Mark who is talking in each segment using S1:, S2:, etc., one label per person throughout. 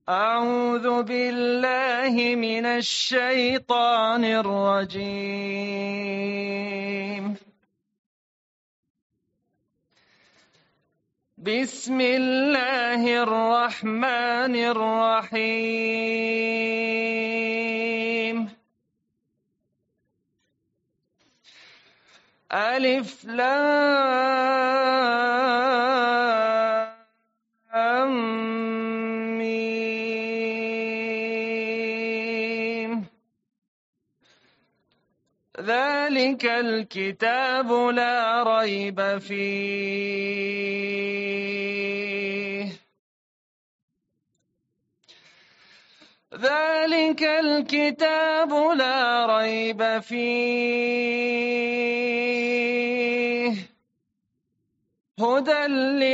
S1: أعوذ بالله من الشيطان الرجيم. بسم الله الرحمن الرحيم. ألف لام ميم. ذلك الكتاب لا ريب فيه. ذلك الكتاب لا ريب فيه هدى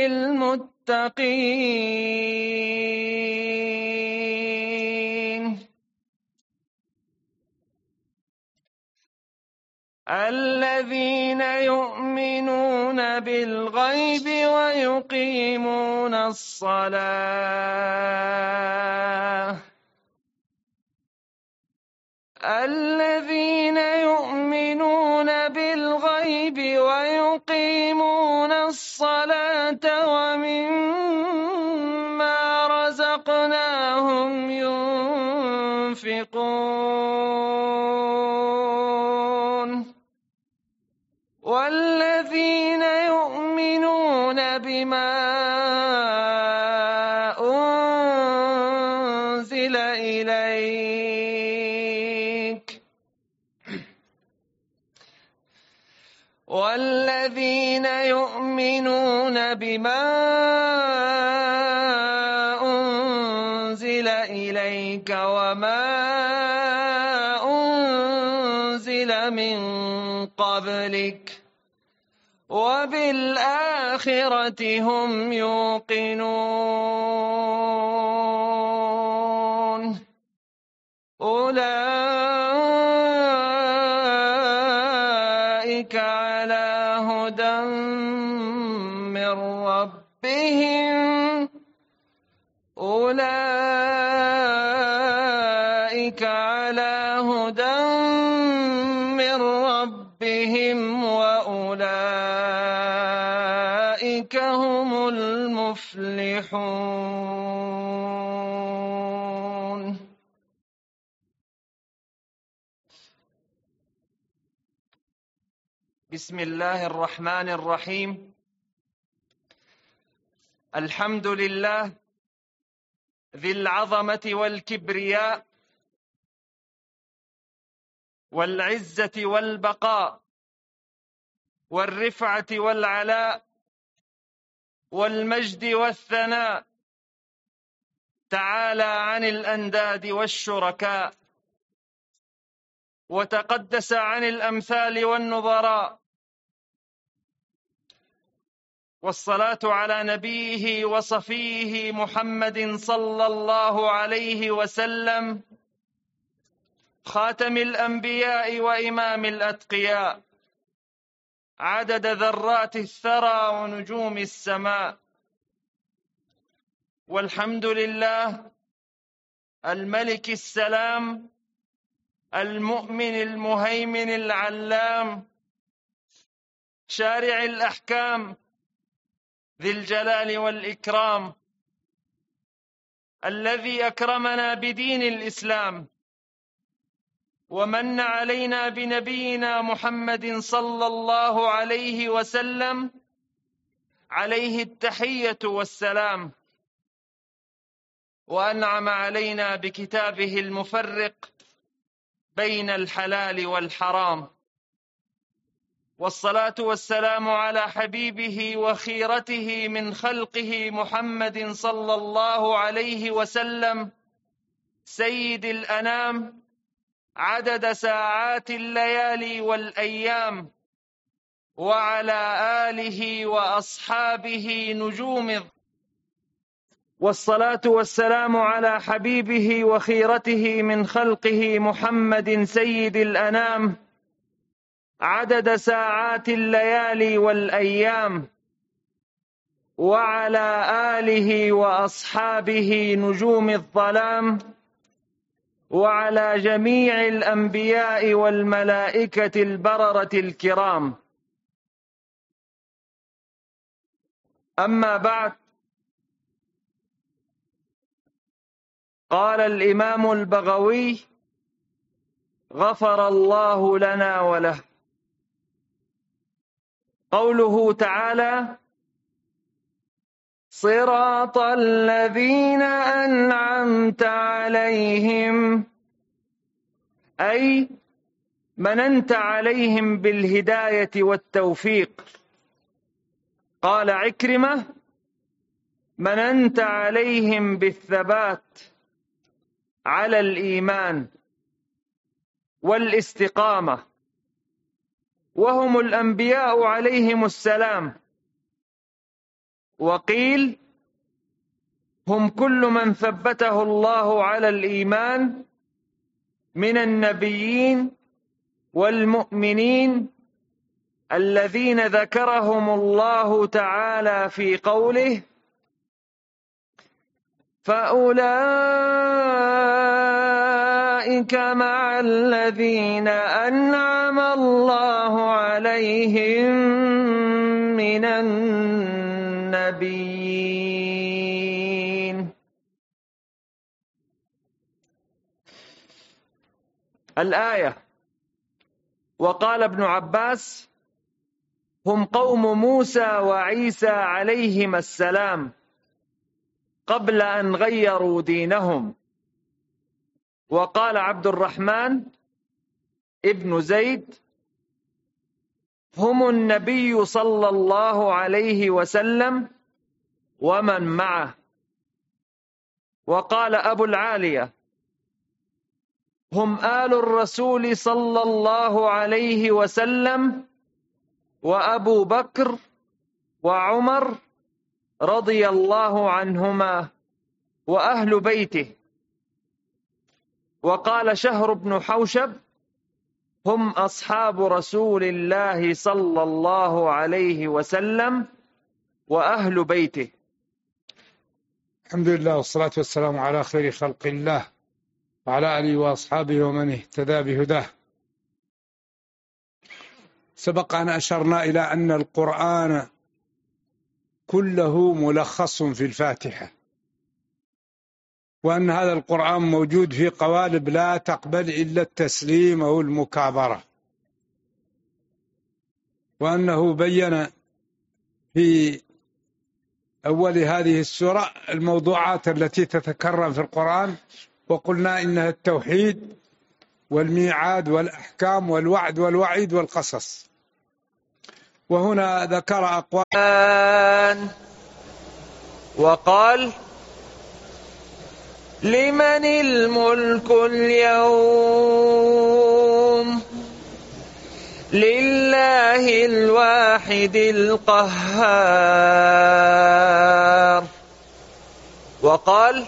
S1: للمتقين الذين يؤمنون بالغيب ويقيمون الصلاة. الذين يؤمنون بالغيب ويقيمون الصلاة ومما رزقناهم ينفقون. والذين يؤمنون بما أنزل إليك والذين يؤمنون بما أنزل إليك وما أنزل من قبلك وبالآخرة هم يوقنون. أولئك على هدى من ربهم أولئك على هدى من ربهم وأولئك هم المفلحون. بسم الله الرحمن الرحيم. الحمد لله ذي العظمة والكبرياء والعزة والبقاء والرفعة والعلاء والمجد والثناء، تعالى عن الأنداد والشركاء وتقدس عن الأمثال والنظراء. والصلاة على نبيه وصفيه محمد صلى الله عليه وسلم، خاتم الأنبياء وإمام الأتقياء، عدد ذرات الثرى ونجوم السماء. والحمد لله الملك السلام المؤمن المهيمن العلام، شارع الأحكام ذي الجلال والإكرام، الذي أكرمنا بدين الإسلام ومن علينا بنبينا محمد صلى الله عليه وسلم، عليه التحية والسلام، وأنعم علينا بكتابه المفرق بين الحلال والحرام. والصلاة والسلام على حبيبه وخيرته من خلقه محمد صلى الله عليه وسلم، سيد الأنام، عدد ساعات الليالي والأيام، وعلى آله وأصحابه نجوم. والصلاة والسلام على حبيبه وخيرته من خلقه محمد سيد الأنام، عدد ساعات الليالي والأيام، وعلى آله وأصحابه نجوم الظلام، وعلى جميع الأنبياء والملائكة البررة الكرام. أما بعد، قال الإمام البغوي غفر الله لنا وله، قوله تعالى: صراط الذين أنعمت عليهم، أي مننت عليهم بالهداية والتوفيق. قال عكرمة: مننت عليهم بالثبات على الإيمان والاستقامة، وهم الأنبياء عليهم السلام. وقيل: هم كل من ثبته الله على الإيمان من النبيين والمؤمنين الذين ذكرهم الله تعالى في قوله: فأولئك مع الذين أنعم الله عليهم من النبيين. الآية. وقال ابن عباس: هم قوم موسى وعيسى عليهما السلام قبل أن غيروا دينهم. وقال عبد الرحمن ابن زيد: هم النبي صلى الله عليه وسلم ومن معه. وقال أبو العالية: هم آل الرسول صلى الله عليه وسلم وأبو بكر وعمر رضي الله عنهما وأهل بيته. وقال شهر بن حوشب: هم أصحاب رسول الله صلى الله عليه وسلم وأهل بيته.
S2: الحمد لله والصلاة والسلام على خير خلق الله وعلى آله وأصحابه ومن اهتدى بهداه. سبق أن أشرنا إلى أن القرآن كله ملخص في الفاتحة، وأن هذا القرآن موجود في قوالب لا تقبل إلا التسليم أو المكابرة، وأنه بين في أول هذه السورة الموضوعات التي تتكرر في القرآن، وقلنا إنها التوحيد والميعاد والأحكام والوعد والوعيد والقصص. وهنا ذكر أقوال
S1: وقال: لمن الملك اليوم، لله الواحد القهار. وقال: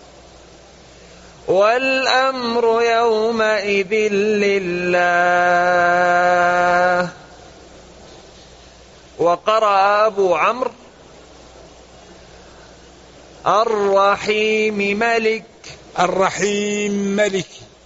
S1: والأمر يومئذ لله. وقرأ أبو عمرو: الرحيم ملك.
S2: الرحيم ملك،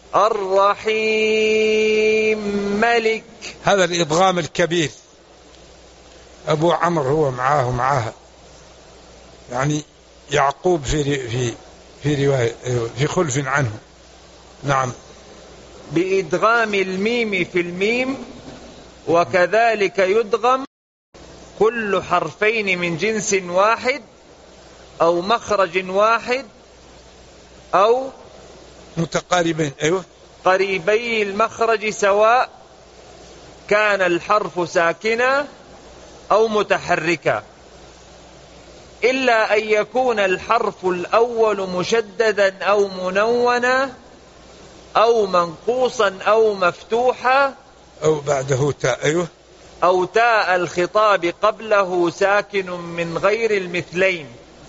S1: الرحيم ملك.
S2: هذا الإدغام الكبير. أبو عمرو هو معاها، يعني يعقوب في رواية في خلف عنه. نعم،
S1: بإدغام الميم في الميم، وكذلك يدغم كل حرفين من جنس واحد أو مخرج واحد أو
S2: متقاربين، أيوة،
S1: قريبي المخرج، سواء كان الحرف ساكنا أو متحركا، إلا أن يكون الحرف الأول مشددا أو منونا أو منقوصا أو مفتوحا
S2: أو بعده تاء، أيوة،
S1: أو تاء الخطاب قبله ساكن من غير المثلين،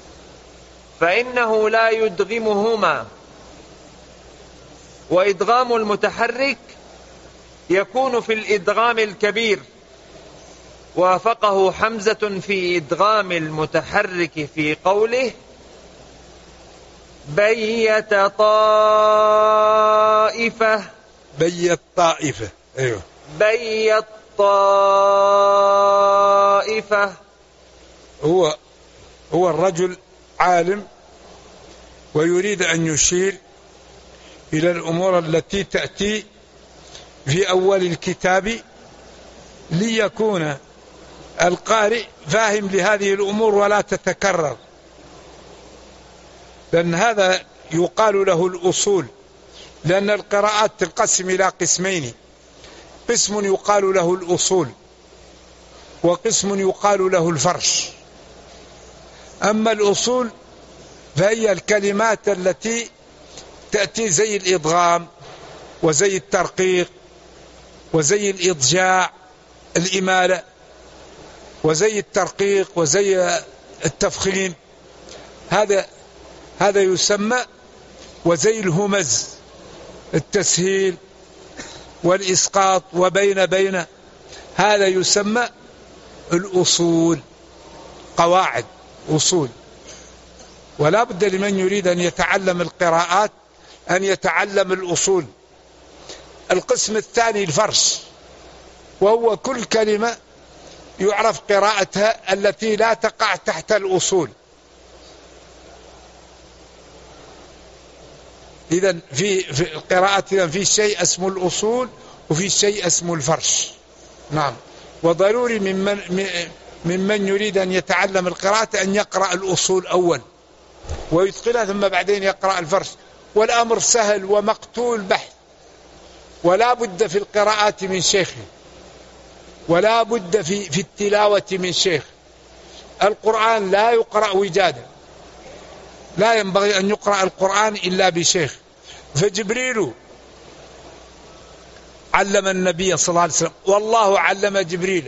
S1: فإنه لا يدغمهما. وإدغام المتحرك يكون في الإدغام الكبير، وافقه حمزة في إدغام المتحرك في قوله بيت طائفة.
S2: بيت طائفة. أيوه.
S1: بيت طائفة.
S2: هو الرجل عالم ويريد أن يشير إلى الأمور التي تأتي في أول الكتاب ليكون القارئ فاهم لهذه الأمور ولا تتكرر، لأن هذا يقال له الأصول، لأن القراءات تنقسم إلى قسمين: قسم يقال له الأصول وقسم يقال له الفرش. أما الأصول فهي الكلمات التي تأتي زي الإدغام وزي الترقيق وزي الإضجاع الإمالة وزي الترقيق وزي التفخيم، هذا يسمى، وزي الهمز التسهيل والإسقاط وبين هذا يسمى الأصول، قواعد أصول. ولا بد لمن يريد أن يتعلم القراءات أن يتعلم الأصول. القسم الثاني الفرش، وهو كل كلمة يعرف قراءتها التي لا تقع تحت الأصول. إذن في القراءات في شيء اسمه الأصول وفي شيء اسمه الفرش. نعم. وضروري ممن يريد أن يتعلم القراءة أن يقرأ الأصول أول ويتقنها ثم بعدين يقرأ الفرش، والأمر سهل ومقتول بحث. ولا بد في القراءات من شيخ، ولا بد في التلاوة من شيخ. القرآن لا يقرأ وجادا، لا ينبغي أن يقرأ القرآن إلا بشيخ. فجبريل علم النبي صلى الله عليه وسلم، والله علم جبريل،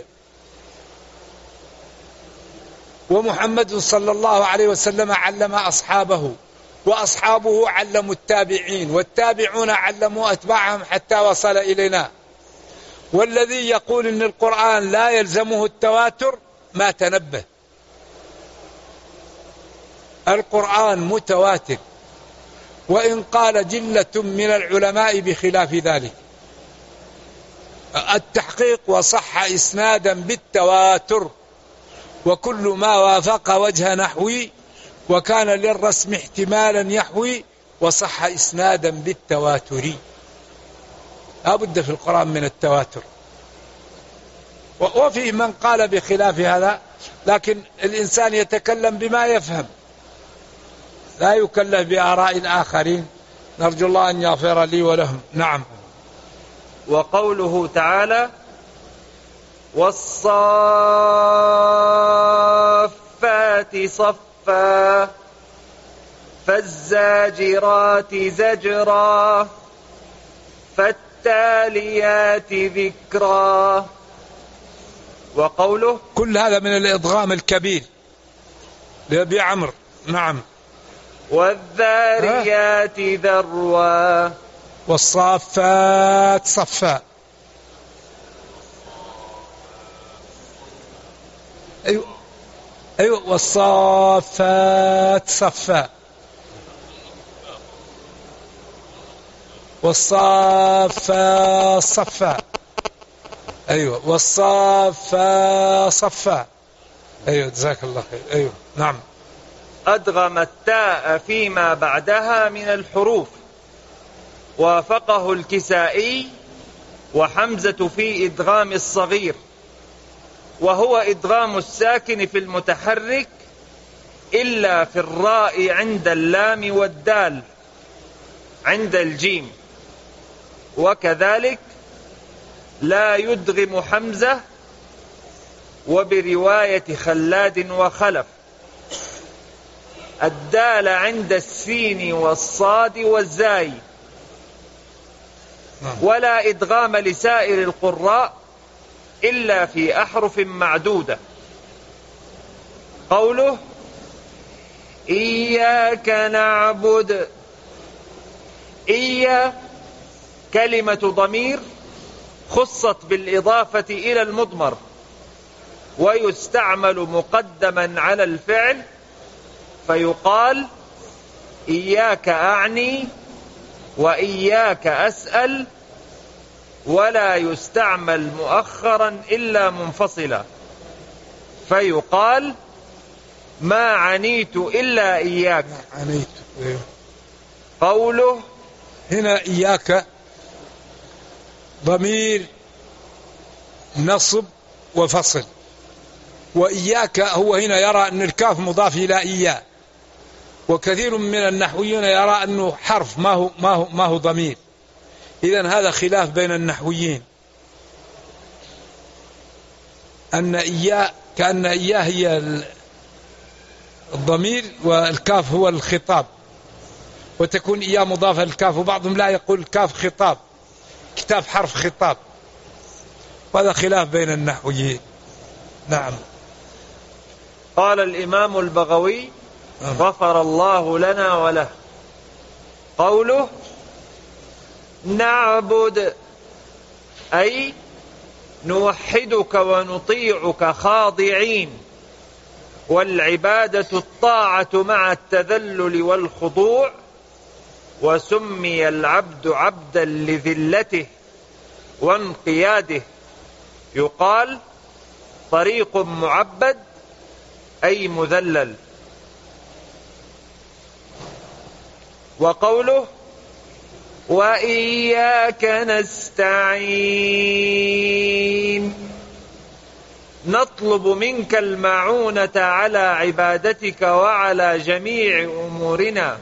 S2: ومحمد صلى الله عليه وسلم علم أصحابه، وأصحابه علموا التابعين، والتابعون علموا أتباعهم حتى وصل إلينا. والذي يقول إن القرآن لا يلزمه التواتر ما تنبه. القرآن متواتر، وإن قال جلة من العلماء بخلاف ذلك. التحقيق وصح إسنادا بالتواتر، وكل ما وافق وجه نحوي وكان للرسم احتمالا يحوي وصح إسنادا بالتواتر. لا بد في القرآن من التواتر. وفي من قال بخلاف هذا، لكن الإنسان يتكلم بما يفهم، لا يكلف بآراء الآخرين. نرجو الله أن يغفر لي ولهم. نعم.
S1: وقوله تعالى والصافات صفا فالزاجرات زجرا فالتاليات ذكرا. وقوله
S2: كل هذا من الإدغام الكبير لأبي عمرو. نعم.
S1: والذاريات ذروا
S2: والصافات صفا. أيوة والصافات صفا. والصافات صفا. أيوة والصافات صفا. أيوة جزاك الله خير. أيوة. نعم.
S1: أدغم التاء فيما بعدها من الحروف، وافقه الكسائي وحمزة في إدغام الصغير، وهو إدغام الساكن في المتحرك إلا في الراء عند اللام والدال عند الجيم، وكذلك لا يدغم حمزة وبرواية خلاد وخلف الدال عند السين والصاد والزاي، ولا إدغام لسائر القراء إلا في أحرف معدودة. قوله إياك نعبد، إيا كلمة ضمير خصت بالإضافة إلى المضمر، ويستعمل مقدما على الفعل فيقال إياك أعني وإياك أسأل، ولا يستعمل مؤخرا إلا منفصلا فيقال ما عنيت إلا إياك.
S2: عنيت.
S1: قوله
S2: هنا إياك ضمير نصب وفصل، وإياك هو هنا يرى أن الكاف مضاف إلى إياه، وكثير من النحويين يرى أنه حرف ما هو ضمير. إذن هذا خلاف بين النحويين، أن إياه كأن إياه هي الضمير والكاف هو الخطاب، وتكون إياه مضافة للكاف، وبعضهم لا يقول الكاف خطاب، كتاب حرف خطاب، وهذا خلاف بين النحويين. نعم.
S1: قال الإمام البغوي غفر الله لنا وله. قوله نعبد أي نوحدك ونطيعك خاضعين، والعبادة الطاعة مع التذلل والخضوع، وسمي العبد عبدا لذلته وانقياده، يقال طريق معبد أي مذلل. وقوله وإياك نستعين نطلب منك المعونة على عبادتك وعلى جميع أمورنا.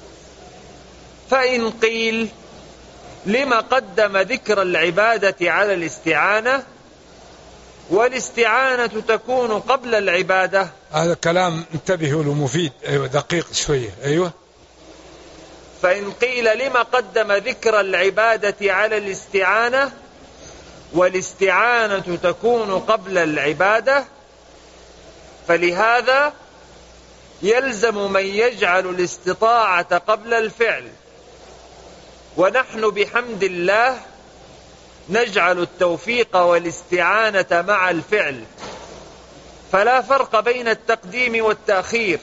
S1: فإن قيل لما قدم ذكر العبادة على الاستعانة والاستعانة تكون قبل العبادة؟
S2: هذا كلام انتبهوا له مفيد، أيوة دقيق شوية. أيوة.
S1: فإن قيل لما قدم ذكر العبادة على الاستعانة والاستعانة تكون قبل العبادة، فلهذا يلزم من يجعل الاستطاعة قبل الفعل، ونحن بحمد الله نجعل التوفيق والاستعانة مع الفعل، فلا فرق بين التقديم والتأخير.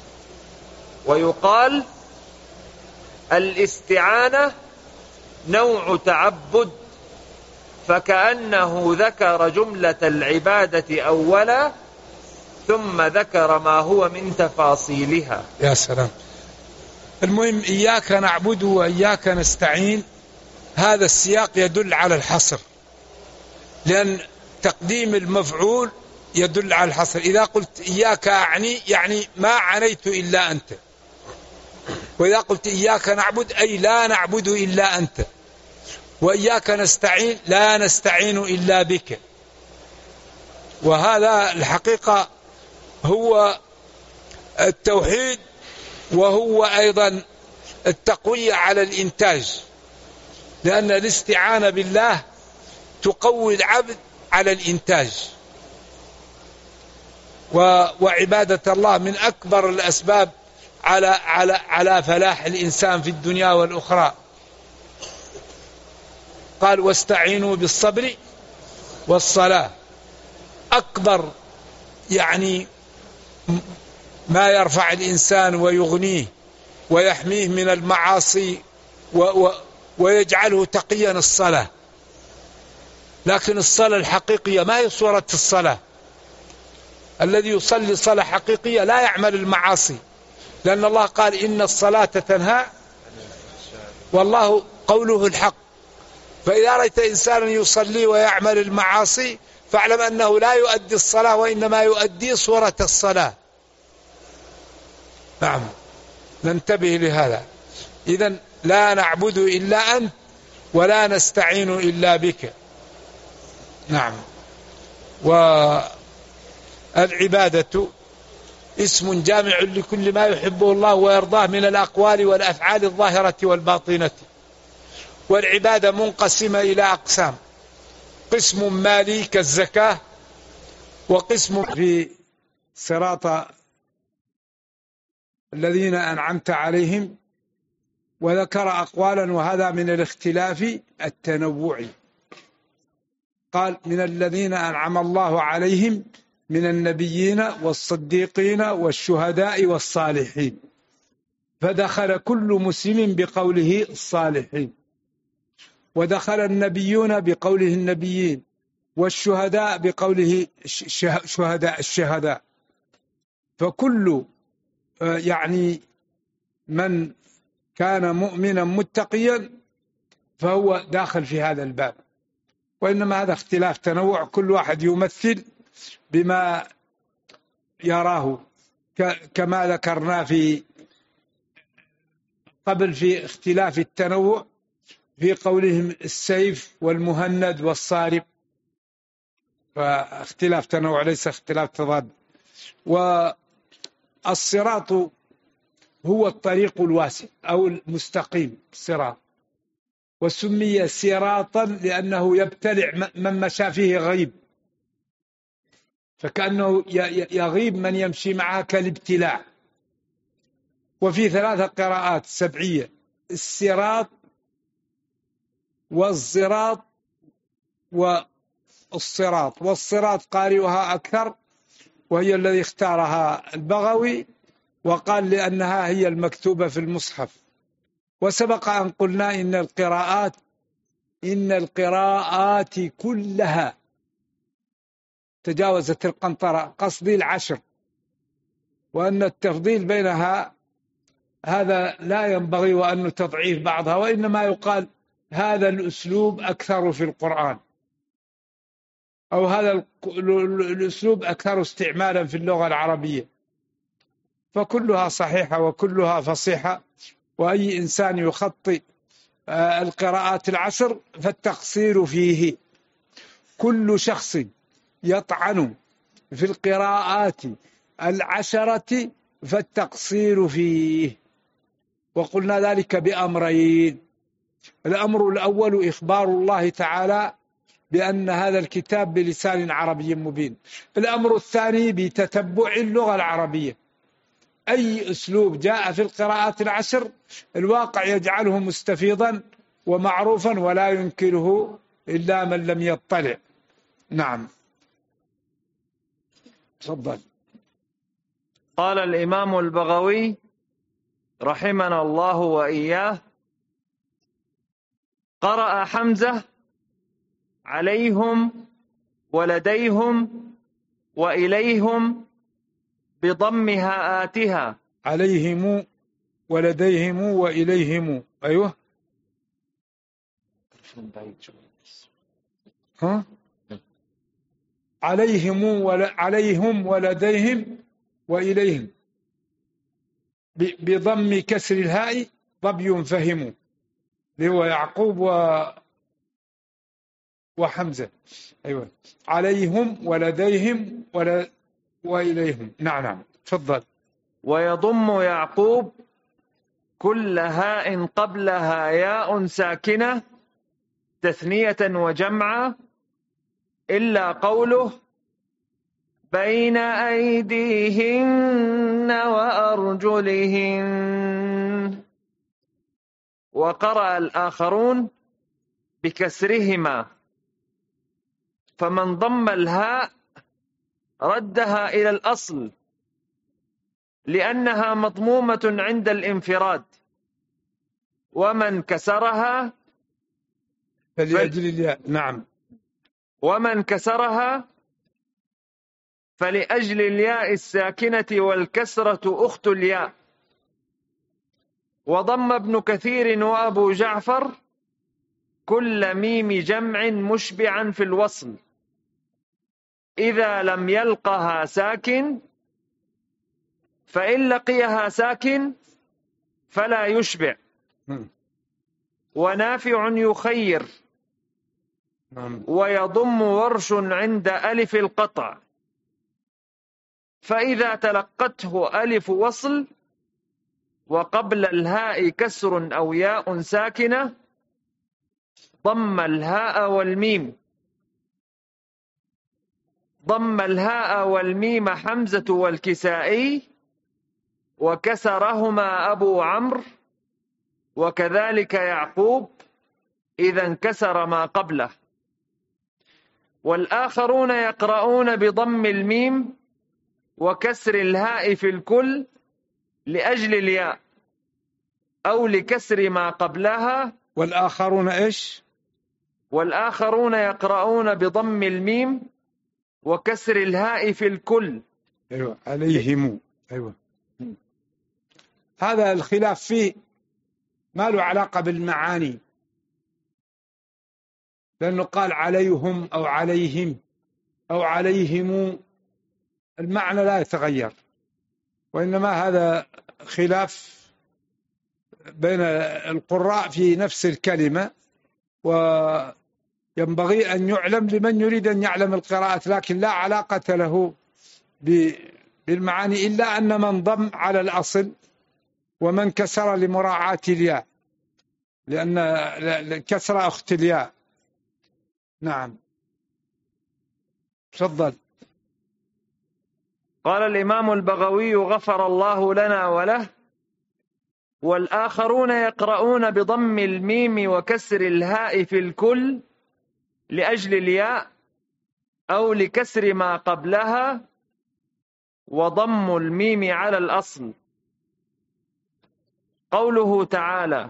S1: ويقال الاستعانة نوع تعبد، فكأنه ذكر جملة العبادة أولا ثم ذكر ما هو من تفاصيلها.
S2: يا سلام. المهم إياك نعبد وإياك نستعين، هذا السياق يدل على الحصر، لأن تقديم المفعول يدل على الحصر. إذا قلت إياك أعني يعني ما عنيت إلا أنت، وإذا قلت إياك نعبد أي لا نعبد إلا أنت، وإياك نستعين لا نستعين إلا بك. وهذا الحقيقة هو التوحيد، وهو أيضا التقوية على الإنتاج، لأن الاستعانة بالله تقوي العبد على الإنتاج. وعبادة الله من أكبر الأسباب على فلاح الإنسان في الدنيا والأخرى. قال واستعينوا بالصبر والصلاة، أكبر يعني ما يرفع الإنسان ويغنيه ويحميه من المعاصي ويجعله تقيا الصلاة. لكن الصلاة الحقيقية ما هي صورة الصلاة. الذي يصلي صلاة حقيقية لا يعمل المعاصي، لأن الله قال إن الصلاة تنهى، والله قوله الحق. فإذا رأيت إنسانا يصلي ويعمل المعاصي فاعلم أنه لا يؤدي الصلاة، وإنما يؤدي صورة الصلاة. نعم، ننتبه لهذا. إذن لا نعبد إلا أنت ولا نستعين إلا بك. نعم. والعبادة اسم جامع لكل ما يحبه الله ويرضاه من الأقوال والأفعال الظاهرة والباطنة. والعبادة منقسمة إلى أقسام: قسم مالي كالزكاة، وقسم في صراط الذين أنعمت عليهم، وذكر أقوالا، وهذا من الاختلاف التنوعي. قال من الذين أنعم الله عليهم من النبيين والصديقين والشهداء والصالحين، فدخل كل مسلم بقوله الصالحين، ودخل النبيون بقوله النبيين، والشهداء بقوله الشهداء. فكل يعني من كان مؤمنا متقيا فهو داخل في هذا الباب. وإنما هذا اختلاف تنوع، كل واحد يمثل بما يراه، كما ذكرنا في قبل في اختلاف التنوع في قولهم السيف والمهند والصارم، فاختلاف تنوع ليس اختلاف تضاد. والصراط هو الطريق الواسع أو المستقيم الصراط، وسمي صراطا لأنه يبتلع من مشى فيه غيب، فكأنه يغيب من يمشي معه كالابتلاع. وفي 3 قراءات سبعية: الصراط والزراط والصراط. والصراط قارئها أكثر، وهي الذي اختارها البغوي، وقال لأنها هي المكتوبة في المصحف. وسبق أن قلنا إن القراءات كلها تجاوزت القنطرة، قصدي 10، وأن التفضيل بينها هذا لا ينبغي، وأنه تضعيف بعضها، وإنما يقال هذا الأسلوب أكثر في القرآن، أو هذا الأسلوب أكثر استعمالا في اللغة العربية. فكلها صحيحة وكلها فصيحة، وأي إنسان يخطئ القراءات 10 فالتقصير فيه. كل شخص يطعن في القراءات 10 فالتقصير فيه. وقلنا ذلك بأمرين: الأمر الأول إخبار الله تعالى بأن هذا الكتاب بلسان عربي مبين. الأمر الثاني بتتبع اللغة العربية، أي أسلوب جاء في القراءات 10 الواقع يجعله مستفيضا ومعروفا ولا ينكره إلا من لم يطلع. نعم، تفضل.
S1: قال الإمام البغوي رحمنا الله وإياه: قرأ حمزة عليهم ولديهم وإليهم بضم هاءاتها.
S2: عليهم ولديهم وإليهم. أيوه، ها؟ عليهم ولديهم وإليهم بضم كسر الهاء ضبي فهموا، اللي هو يعقوب وحمزة. أيوة، عليهم ولديهم وإليهم. نعم، تفضل.
S1: ويضم يعقوب كل هاء قبلها ياء ساكنة تثنية وجمعا، إلا قوله بين أيديهن وأرجلهن. وقرأ الآخرون بكسرهما، فمن ضم الهاء ردها إلى الأصل لأنها مضمومة عند الانفراد، ومن كسرها
S2: فلأجل الياء. نعم،
S1: ومن كسرها فلأجل الياء الساكنة، والكسرة أخت الياء. وضم ابن كثير وأبو جعفر كل ميم جمع مشبعا في الوصل إذا لم يلقها ساكن، فإن لقيها ساكن فلا يشبع. ونافع يخير، ويضم ورش عند ألف القطع، فإذا تلقته ألف وصل وقبل الهاء كسر أو ياء ساكنة ضم الهاء والميم. ضم الهاء والميم حمزة والكسائي، وكسرهما أبو عمرو، وكذلك يعقوب إذا انكسر ما قبله. والآخرون يقرؤون بضم الميم وكسر الهاء في الكل لأجل الياء أو لكسر ما قبلها.
S2: والآخرون إيش؟
S1: والآخرون يقرؤون بضم الميم وكسر الهاء في الكل.
S2: أيوة عليهم. أيوة هذا الخلاف فيه ما له علاقة بالمعاني، لأنه قال عليهم أو عليهم أو عليهم، المعنى لا يتغير، وإنما هذا خلاف بين القراء في نفس الكلمة، وينبغي أن يعلم لمن يريد أن يعلم القراءة، لكن لا علاقة له بالمعاني، إلا أن من ضم على الأصل ومن كسر لمراعاة الياء، لأن الكسر أخت الياء. نعم تفضل.
S1: قال الإمام البغوي غفر الله لنا وله: والآخرون يقرؤون بضم الميم وكسر الهاء في الكل لأجل الياء أو لكسر ما قبلها وضم الميم على الأصل. قوله تعالى: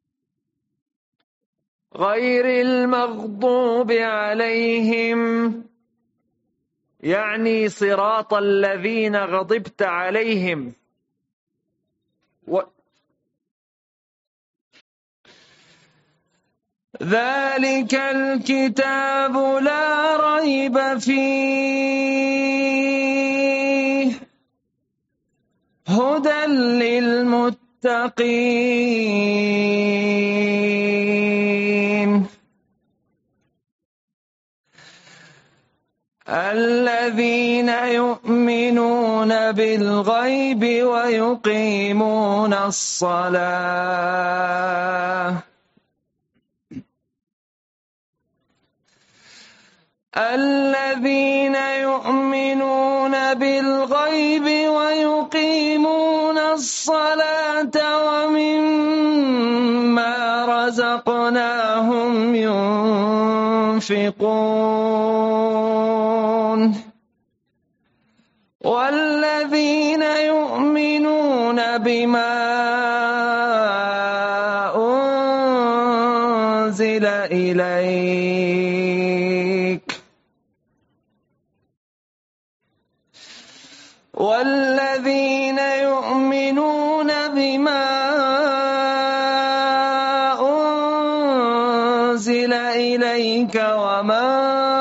S1: غير المغضوب عليهم، يعني صراط الذين غضبت عليهم. ذلك الكتاب لا ريب فيه هدى للمتقين الذين يؤمنون بالغيب ويقيمون الصلاة الذين يؤمنون بالغيب ويقيمون الصلاة ومما رزقناهم ينفقون والذين يؤمنون بما أنزل إليك والذين يؤمنون بما أنزل إليك وما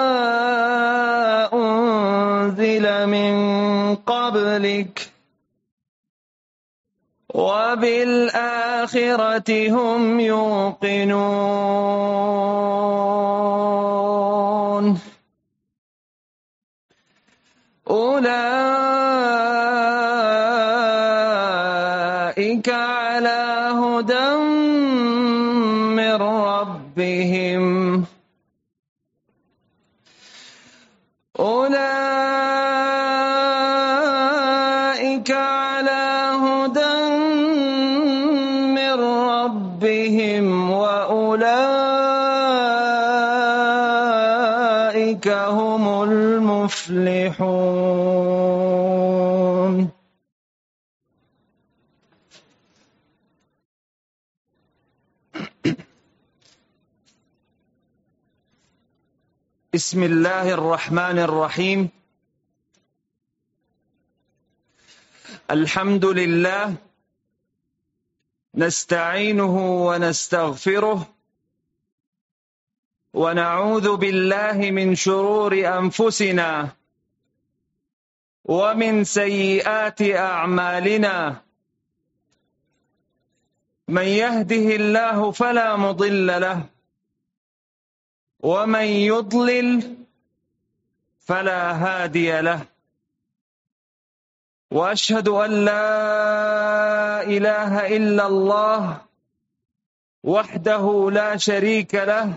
S1: أنزل من قبلك وبالآخرة هم يوقنون أولئك على هدى من ربهم أولئك على هدى من ربهم وأولئك هم المفلحون. بسم الله الرحمن الرحيم. الحمد لله نستعينه ونستغفره ونعوذ بالله من شرور أنفسنا ومن سيئات أعمالنا من يهده الله فلا مضل له ومن يضلل فلا هادي له وأشهد أن لا إله إلا الله وحده لا شريك له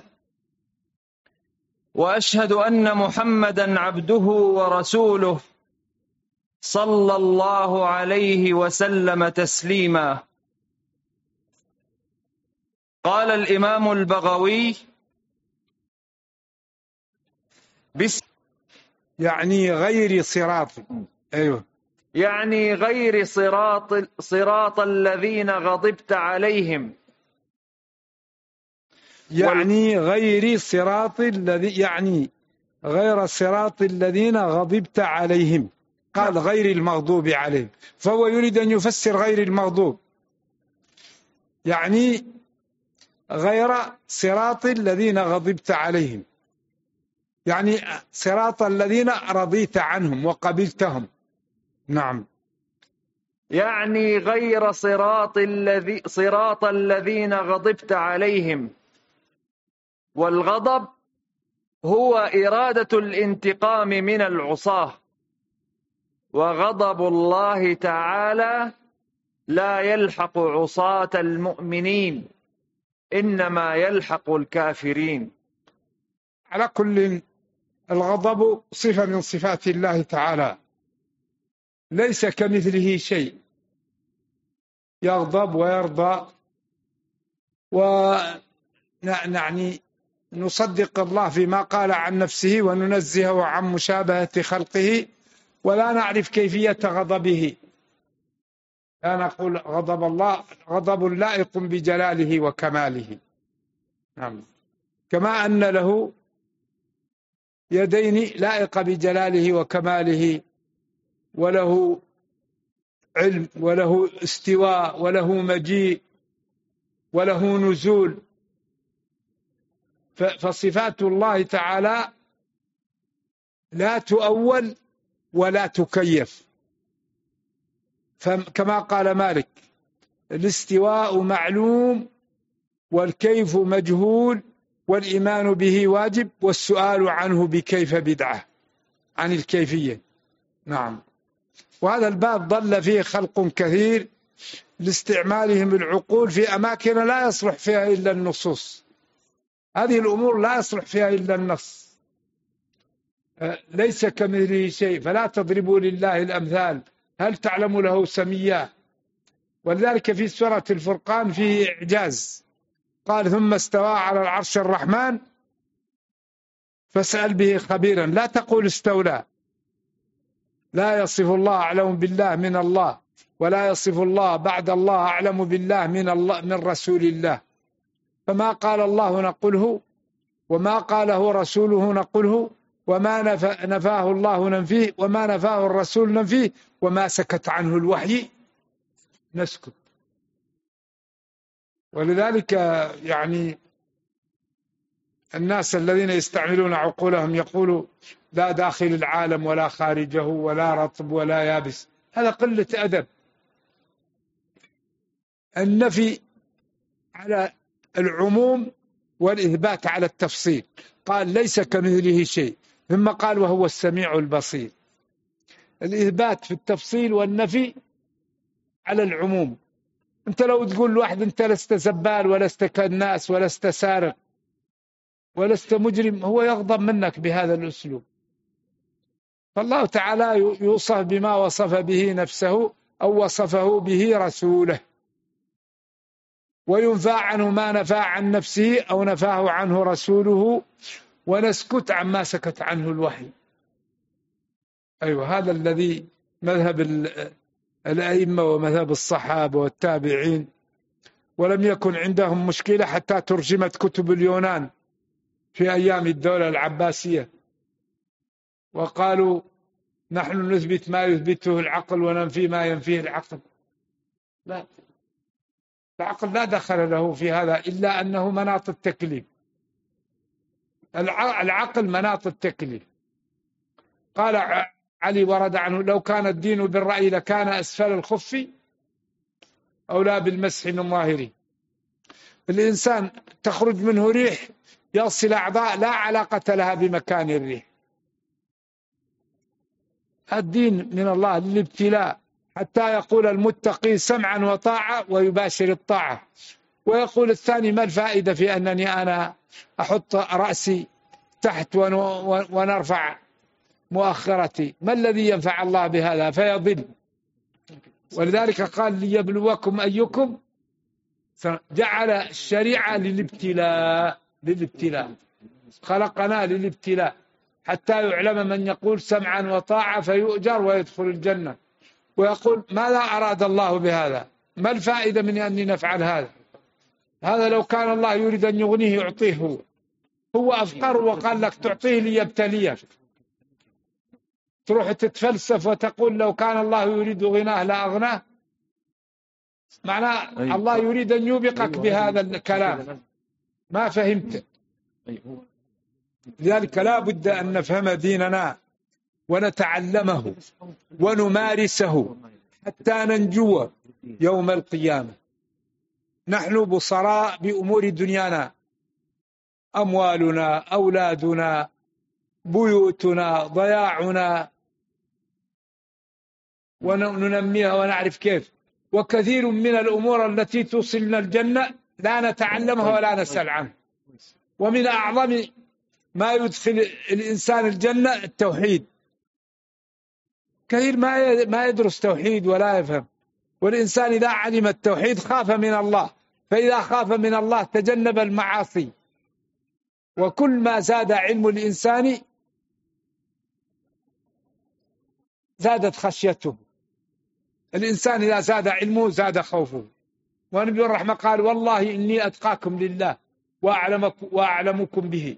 S1: وأشهد أن محمدا عبده ورسوله صلى الله عليه وسلم تسليما. قال الإمام البغوي:
S2: يعني غير صراط. أيوه،
S1: يعني غير صراط الذين غضبت عليهم.
S2: يعني غير صراط الذي، يعني غير صراط الذين غضبت عليهم. قال غير المغضوب عليهم، فهو يريد أن يفسر غير المغضوب، يعني غير صراط الذين غضبت عليهم، يعني صراط الذين رضيت عنهم وقبلتهم. نعم.
S1: يعني غير صراط الذين غضبت عليهم. والغضب هو إرادة الانتقام من العصاة، وغضب الله تعالى لا يلحق عصاة المؤمنين، إنما يلحق الكافرين.
S2: على كل، الغضب صفة من صفات الله تعالى، ليس كمثله شيء، يغضب ويرضى. ونعني نصدق الله فيما قال عن نفسه وننزهه عن مشابهة خلقه، ولا نعرف كيفية غضبه، لا نقول غضب الله غضب لائق بجلاله وكماله. نعم. كما أن له يدين لائق بجلاله وكماله، وله علم، وله استواء، وله مجيء، وله نزول. فصفات الله تعالى لا تؤول ولا تكيف. كما قال مالك: الاستواء معلوم والكيف مجهول والإيمان به واجب والسؤال عنه بكيف بدعة، عن الكيفية. نعم. وهذا الباب ضل فيه خلق كثير لاستعمالهم العقول في أماكن لا يصلح فيها إلا النصوص. هذه الأمور لا يصلح فيها إلا النص. ليس كمثله شيء، فلا تضربوا لله الأمثال، هل تعلم له سميا؟ ولذلك في سورة الفرقان فيه إعجاز، قال: ثم استوى على العرش الرحمن فاسأل به خبيرا. لا تقول استولى، لا يصف الله أعلم بالله من الله، ولا يصف الله بعد الله أعلم بالله من رسول الله. فما قال الله نقله، وما قاله رسوله نقله، وما نفاه الله ننفيه، وما نفاه الرسول ننفيه، وما سكت عنه الوحي نسكت. ولذلك يعني الناس الذين يستعملون عقولهم يقولوا لا داخل العالم ولا خارجه ولا رطب ولا يابس، هذا قلة أدب. النفي على العموم والإثبات على التفصيل. قال: ليس كمثله شيء، ثم قال: وهو السميع البصير. الإثبات في التفصيل والنفي على العموم. أنت لو تقول لواحد: أنت لست زبال ولست كالناس ولست سارق ولست مجرم، هو يغضب منك بهذا الأسلوب. فالله تعالى يوصف بما وصف به نفسه أو وصفه به رسوله، وينفى عنه ما نفى عن نفسه أو نفاه عنه رسوله، ونسكت عما سكت عنه الوحي. أيوة، هذا الذي مذهب الأئمة ومذهب الصحابة والتابعين. ولم يكن عندهم مشكلة حتى ترجمت كتب اليونان في أيام الدولة العباسية، وقالوا: نحن نثبت ما يثبته العقل وننفي ما ينفيه العقل. لا، العقل لا دخل له في هذا، إلا أنه مناط التكليف. العقل مناط التكليف. قال علي ورد عنه: لو كان الدين بالرأي لكان أسفل الخف أولى بالمسح من ظاهره. الإنسان تخرج منه ريح يغسل أعضاء لا علاقة لها بمكان الريح. الدين من الله للابتلاء، حتى يقول المتقي سمعا وطاعة ويباشر الطاعة، ويقول الثاني: ما الفائدة في أنني أنا أحط رأسي تحت ونرفع مؤخرتي؟ ما الذي ينفع الله بهذا؟ فيضل. ولذلك قال: ليبلوكم أيكم. جعل الشريعة للابتلاء، خلقنا للابتلاء. حتى يعلم من يقول سمعا وطاعة فيؤجر ويدخل الجنة، ويقول ماذا أراد الله بهذا؟ ما الفائدة من أني نفعل هذا؟ هذا لو كان الله يريد أن يغنيه يعطيه، هو أفقر وقال لك تعطيه ليبتليك. تروح تتفلسف وتقول لو كان الله يريد غناه لأغناه، معناه الله يريد أن يوبقك بهذا الكلام. ما فهمت. لذلك لا بد أن نفهم ديننا ونتعلمه ونمارسه حتى ننجو يوم القيامة. نحن بصراء بأمور دنيانا، أموالنا، أولادنا، بيوتنا، ضياعنا، وننميها ونعرف كيف. وكثير من الأمور التي توصلنا الجنة لا نتعلمها ولا نسأل عنها. ومن أعظم ما يدخل الإنسان الجنة التوحيد. كثير ما يدرس توحيد ولا يفهم. والإنسان إذا علم التوحيد خاف من الله، فإذا خاف من الله تجنب المعاصي. وكل ما زاد علم الإنسان زادت خشيته. الإنسان إذا زاد علمه زاد خوفه. ونبي الرحمة قال والله إني أتقاكم لله وأعلمكم به.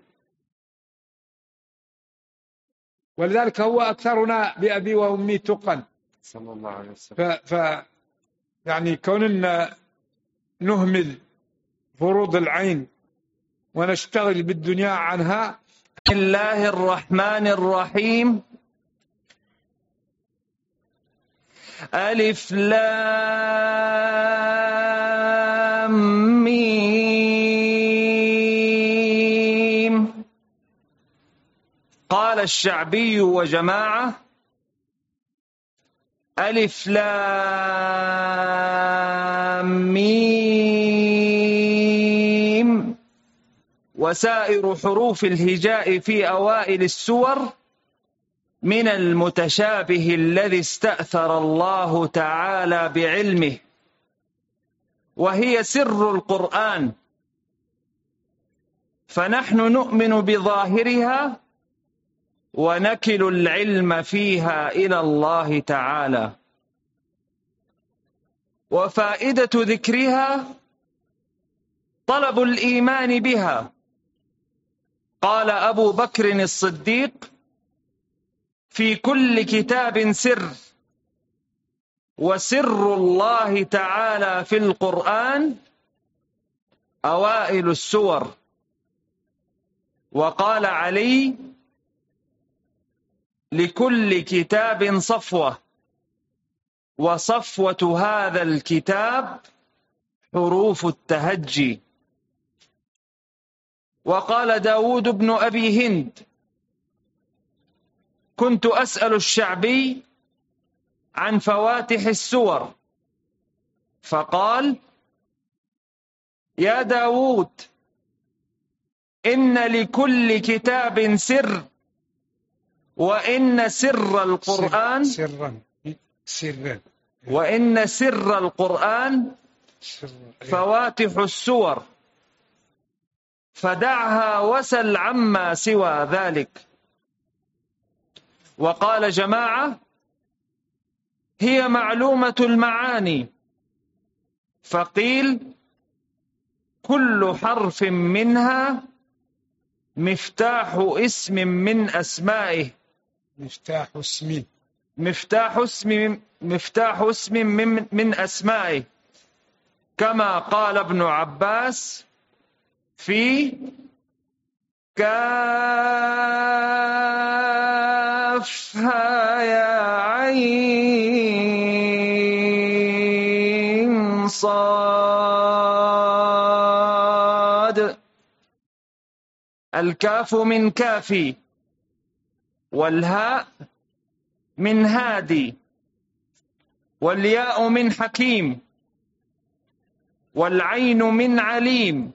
S2: ولذلك هو أكثرنا بأبي وأمي تقا
S1: صلى الله عليه وسلم.
S2: يعني كوننا نهمل فروض العين ونشتغل بالدنيا عنها.
S1: بسم الله الرحمن الرحيم. ألف لام ميم. قال الشعبي وجماعة: ألف لام ميم. وسائر حروف الهجاء في أوائل السور من المتشابه الذي استأثر الله تعالى بعلمه، وهي سر القرآن، فنحن نؤمن بظاهرها ونكل العلم فيها إلى الله تعالى. وفائدة ذكرها طلب الإيمان بها. قال أبو بكر الصديق: في كل كتاب سر، وسر الله تعالى في القرآن أوائل السور. وقال علي: لكل كتاب صفوة، وصفوة هذا الكتاب حروف التهجي. وقال داود بن أبي هند: كنت أسأل الشعبي عن فواتح السور، فقال: يا داود، إن لكل كتاب سر، وإن سر القرآن وإن سر القرآن فواتح السور، فدعها وسل عما سوى ذلك. وقال جماعة: هي معلومة المعاني، فقيل: كل حرف منها مفتاح اسم من أسمائه. مفتاح اسم من أسمائه، كما قال ابن عباس في كافها يا عين صاد. الكاف من كافي، والهاء من هادي، والياء من حكيم، والعين من عليم،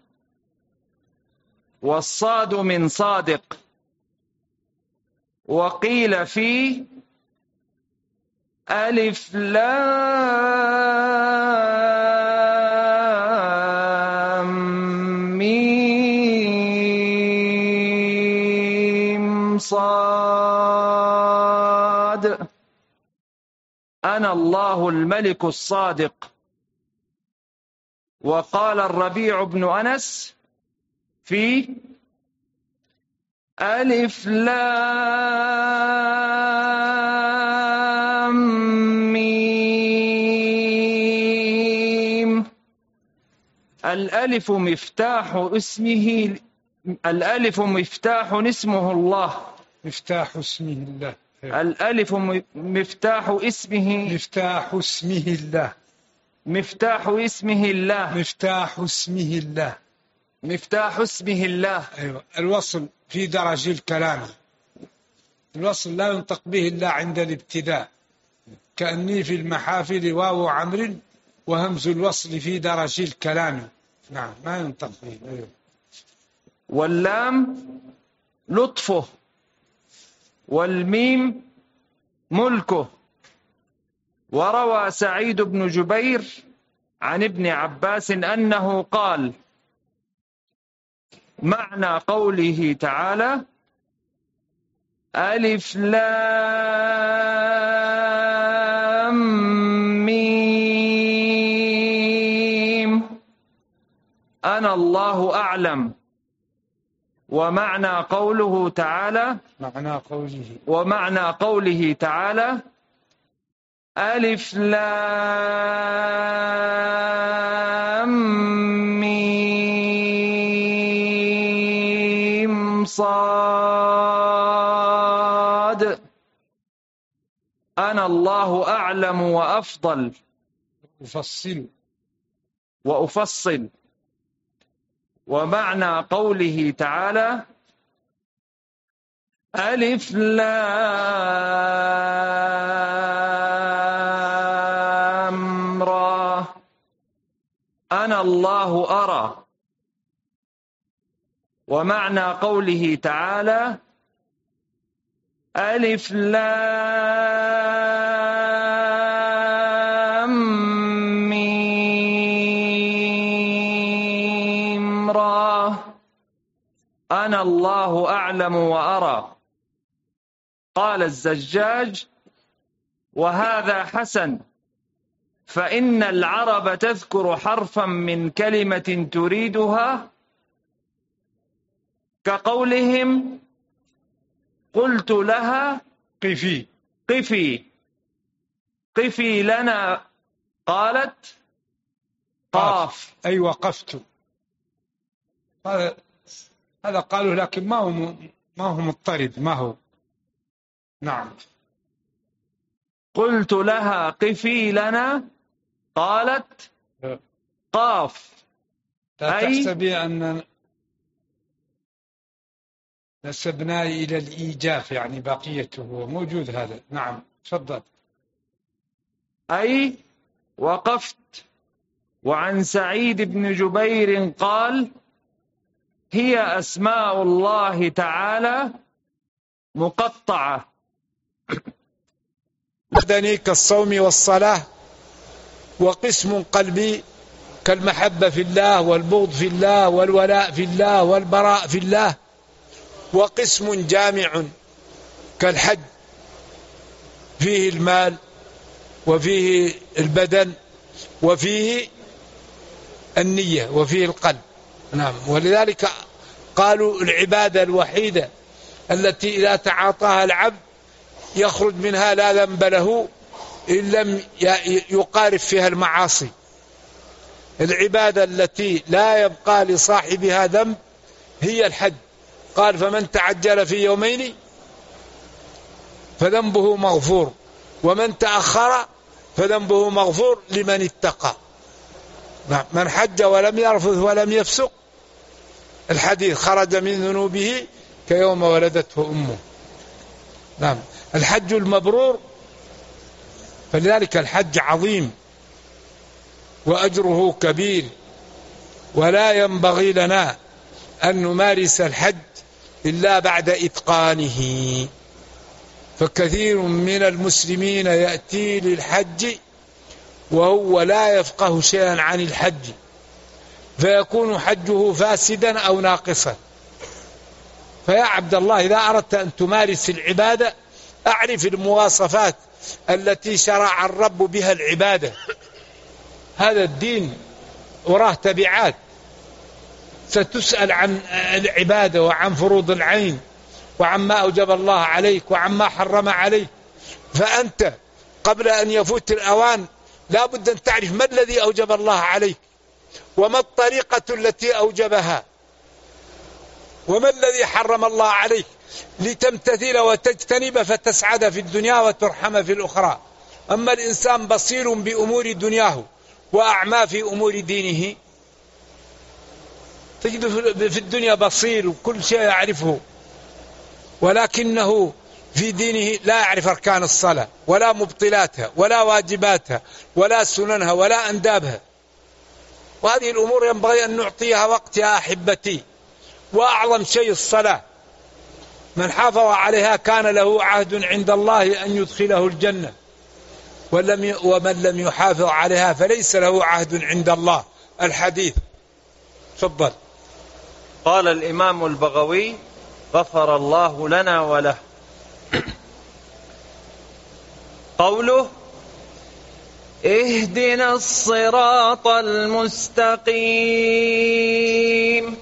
S1: والصاد من صادق. وقيل في ألف لام ميم صاد. أنا الله الملك الصادق. وقال الربيع بن أنس في ألف لام ميم. الألف مفتاح اسمه، الألف مفتاح اسمه الله.
S2: مفتاح اسمه الله.
S1: الألف مفتاح اسمه،
S2: مفتاح اسمه الله.
S1: مفتاح اسمه الله.
S2: مفتاح اسمه الله.
S1: مفتاح اسمه الله.
S2: أيوة. الوصل في درج الكلام، الوصل لا ينطق به إلا عند الابتداء، كأني في المحافل واو عمر وهمز الوصل في درج الكلام. نعم ما ينطق به. أيوة.
S1: واللام لطفه، والميم ملكه. وروى سعيد بن جبير عن ابن عباس أنه قال: معنى قوله تعالى ألف لام ميم أنا الله أعلم. ومعنى قوله تعالى، ومعنى قوله تعالى ألف لام ميم صاد أنا الله أعلم وأفضل. وأفصل. ومعنى قوله تعالى ألف لام را أنا الله أرى. ومعنى قوله تعالى ألف لام ميم را أنا الله أعلم وأرى. قال الزجاج: وهذا حسن، فإن العرب تذكر حرفا من كلمة تريدها، كقولهم قلت لها
S2: قفي
S1: قفي قفي لنا، قالت قاف
S2: أي وقفت. هذا قالوا لكن ما هو مضطرد، ما هو. نعم.
S1: قلت لها قفي لنا قالت قاف.
S2: لا تحسبي أن نسبنا إلى الإيجاف، يعني بقيته موجود هذا. نعم تفضل.
S1: أي وقفت. وعن سعيد بن جبير قال: هي أسماء الله تعالى مقطعة.
S2: بدني كالصوم والصلاة، وقسم قلبي كالمحبة في الله والبغض في الله والولاء في الله والبراء في الله، وقسم جامع كالحج فيه المال وفيه البدن وفيه النية وفيه القلب. نعم. ولذلك قالوا العبادة الوحيدة التي إذا تعاطاها العبد يخرج منها لا ذنب له إن لم يقارب فيها المعاصي. العبادة التي لا يبقى لصاحبها ذنب هي الحج. قال: فمن تعجل في يومين فذنبه مغفور، ومن تأخر فذنبه مغفور لمن اتقى. من حج ولم يرفث ولم يفسق، الحديث، خرج من ذنوبه كيوم ولدته أمه. نعم. الحج المبرور، فلذلك الحج عظيم وأجره كبير، ولا ينبغي لنا أن نمارس الحج إلا بعد إتقانه. فكثير من المسلمين يأتي للحج وهو لا يفقه شيئا عن الحج، فيكون حجه فاسدا أو ناقصا. فيا عبد الله إذا أردت أن تمارس العبادة أعرف المواصفات التي شرع الرب بها العبادة. هذا الدين وراه تبعات، ستسأل عن العبادة وعن فروض العين وعما أوجب الله عليك وعما حرم عليك. فأنت قبل أن يفوت الأوان لا بد أن تعرف ما الذي أوجب الله عليك، وما الطريقة التي أوجبها، وما الذي حرم الله عليك، لتمتثل وتجتنب فتسعد في الدنيا وترحم في الأخرى. أما الإنسان بصير بأمور دنياه وأعمى في أمور دينه، تجد في الدنيا بصير وكل شيء يعرفه، ولكنه في دينه لا يعرف أركان الصلاة ولا مبطلاتها ولا واجباتها ولا سننها ولا أندابها. وهذه الأمور ينبغي أن نعطيها وقتها أحبتي. وأعظم شيء الصلاة، من حافظ عليها كان له عهد عند الله أن يدخله الجنة، ومن لم يحافظ عليها فليس له عهد عند الله. الحديث. تفضل.
S1: قال الإمام البغوي غفر الله لنا وله. قوله اهدنا الصراط المستقيم،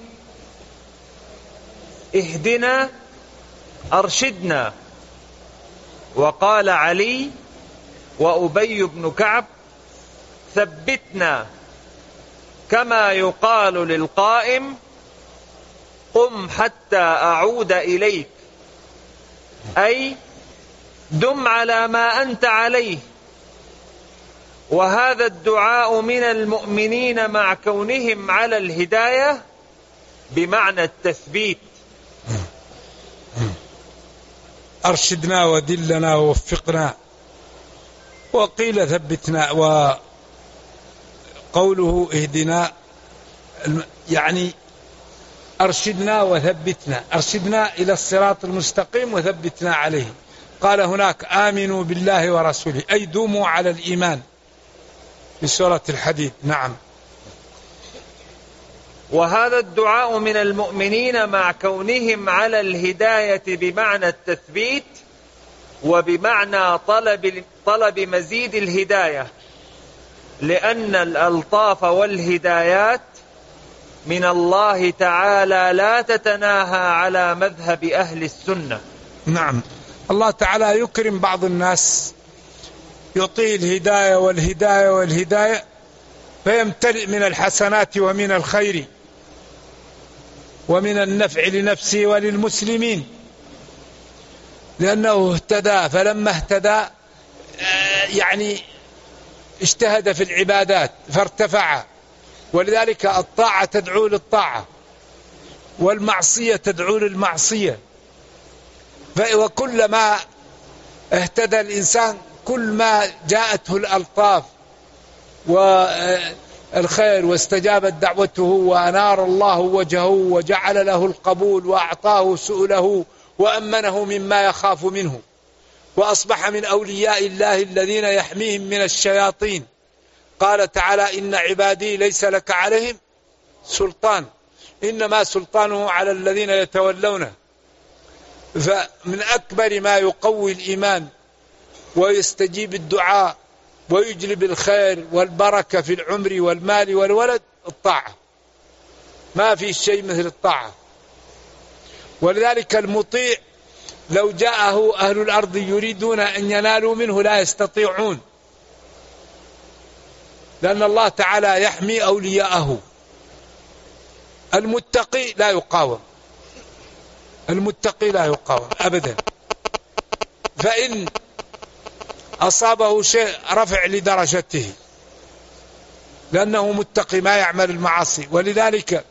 S1: اهدنا أرشدنا. وقال علي وأبي بن كعب ثبتنا، كما يقال للقائم قم حتى أعود إليك، أي دم على ما أنت عليه. وهذا الدعاء من المؤمنين مع كونهم على الهداية بمعنى التثبيت.
S2: أرشدنا ودلنا ووفقنا، وقيل ثبتنا. وقوله اهدنا يعني أرشدنا وثبتنا، أرشدنا إلى الصراط المستقيم وثبتنا عليه. قال هناك آمنوا بالله ورسوله، أي دوموا على الإيمان في سورة الحديد. نعم.
S1: وهذا الدعاء من المؤمنين مع كونهم على الهداية بمعنى التثبيت وبمعنى طلب مزيد الهداية، لأن الألطاف والهدايات من الله تعالى لا تتناهى على مذهب أهل السنة.
S2: نعم. الله تعالى يكرم بعض الناس، يعطيه الهداية والهداية والهداية، فيمتلئ من الحسنات ومن الخير ومن النفع لنفسه وللمسلمين، لأنه اهتدى. فلما اهتدى يعني اجتهد في العبادات فارتفع. ولذلك الطاعة تدعو للطاعة والمعصية تدعو للمعصية. وكلما اهتدى الإنسان كل ما جاءته الألطاف والخير واستجابت دعوته وأنار الله وجهه وجعل له القبول وأعطاه سؤله وأمنه مما يخاف منه، وأصبح من أولياء الله الذين يحميهم من الشياطين. قال تعالى إن عبادي ليس لك عليهم سلطان، إنما سلطانه على الذين يتولونه. فمن أكبر ما يقوي الإيمان ويستجيب الدعاء ويجلب الخير والبركة في العمر والمال والولد الطاعة. ما في شيء مثل الطاعة. ولذلك المطيع لو جاءه أهل الأرض يريدون أن ينالوا منه لا يستطيعون، لأن الله تعالى يحمي أولياءه. المتقي لا يقاوم، المتقي لا يقاوم أبدا. فإن أصابه شيء رفع لدرجته، لأنه متقي ما يعمل المعاصي. ولذلك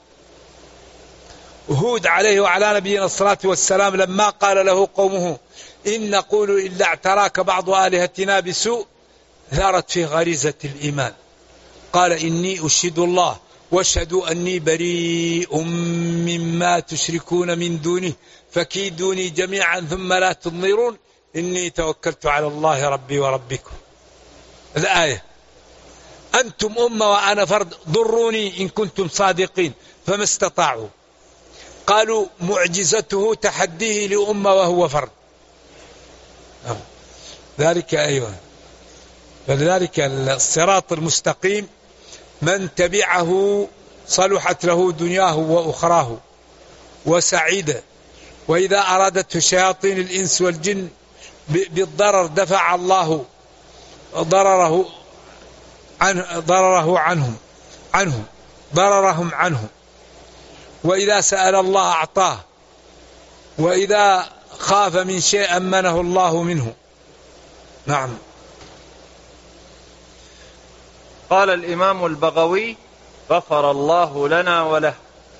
S2: هود عليه وعلى نبينا الصلاة والسلام لما قال له قومه إن نقول إلا اعتراك بعض آلهتنا بسوء ثارت فيه غريزة الإيمان. قال إني أشهد الله واشهدوا أني بريء مما تشركون من دونه فكيدوني جميعا ثم لا تنظرون إني توكلت على الله ربي وربكم. الآية أنتم أمة وأنا فرد ضروني إن كنتم صادقين فما استطاعوا. قالوا معجزته تحديه لأمة وهو فرد. ذلك أيوة. فلذلك الصراط المستقيم من تبعه صلحت له دنياه وأخراه وسعيد. وإذا أرادته شياطين الإنس والجن بالضرر دفع الله ضررهم عنه. وإذا سأل الله أعطاه، وإذا خاف من شيء أمنه الله منه. نعم.
S1: قال الإمام البغوي غفر الله لنا وله.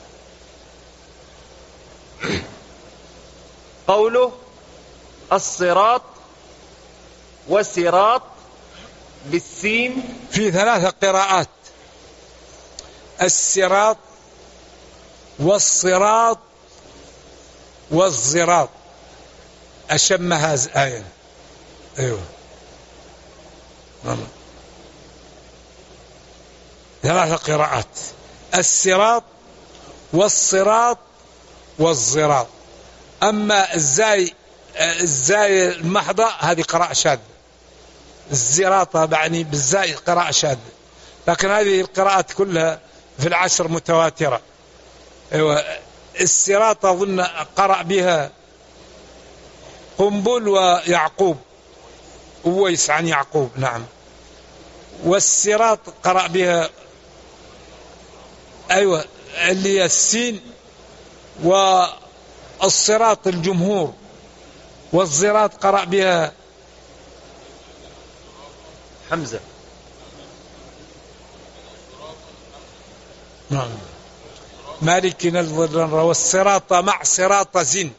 S1: قوله الصراط وصراط بالسين
S2: في 3 قراءات: الصراط والصراط والزراط. أشمها آية. أيوه. 3 قراءات: الصراط والصراط والزراط. أما الزاي المحضة هذه قراءة شاذة. الزراطة يعني بالزاي قراءة شاذة، لكن هذه القراءات كلها في العشر متواترة. أيوة. الصراط أظن قرأ بها قنبل ويعقوب، أويس عن يعقوب. نعم. والصراط قرأ بها أيوة اللي السين، والصراط الجمهور، والزراط قرأ بها
S1: حمزة.
S2: نعم. مالك الضر. والصراط مع صراط زين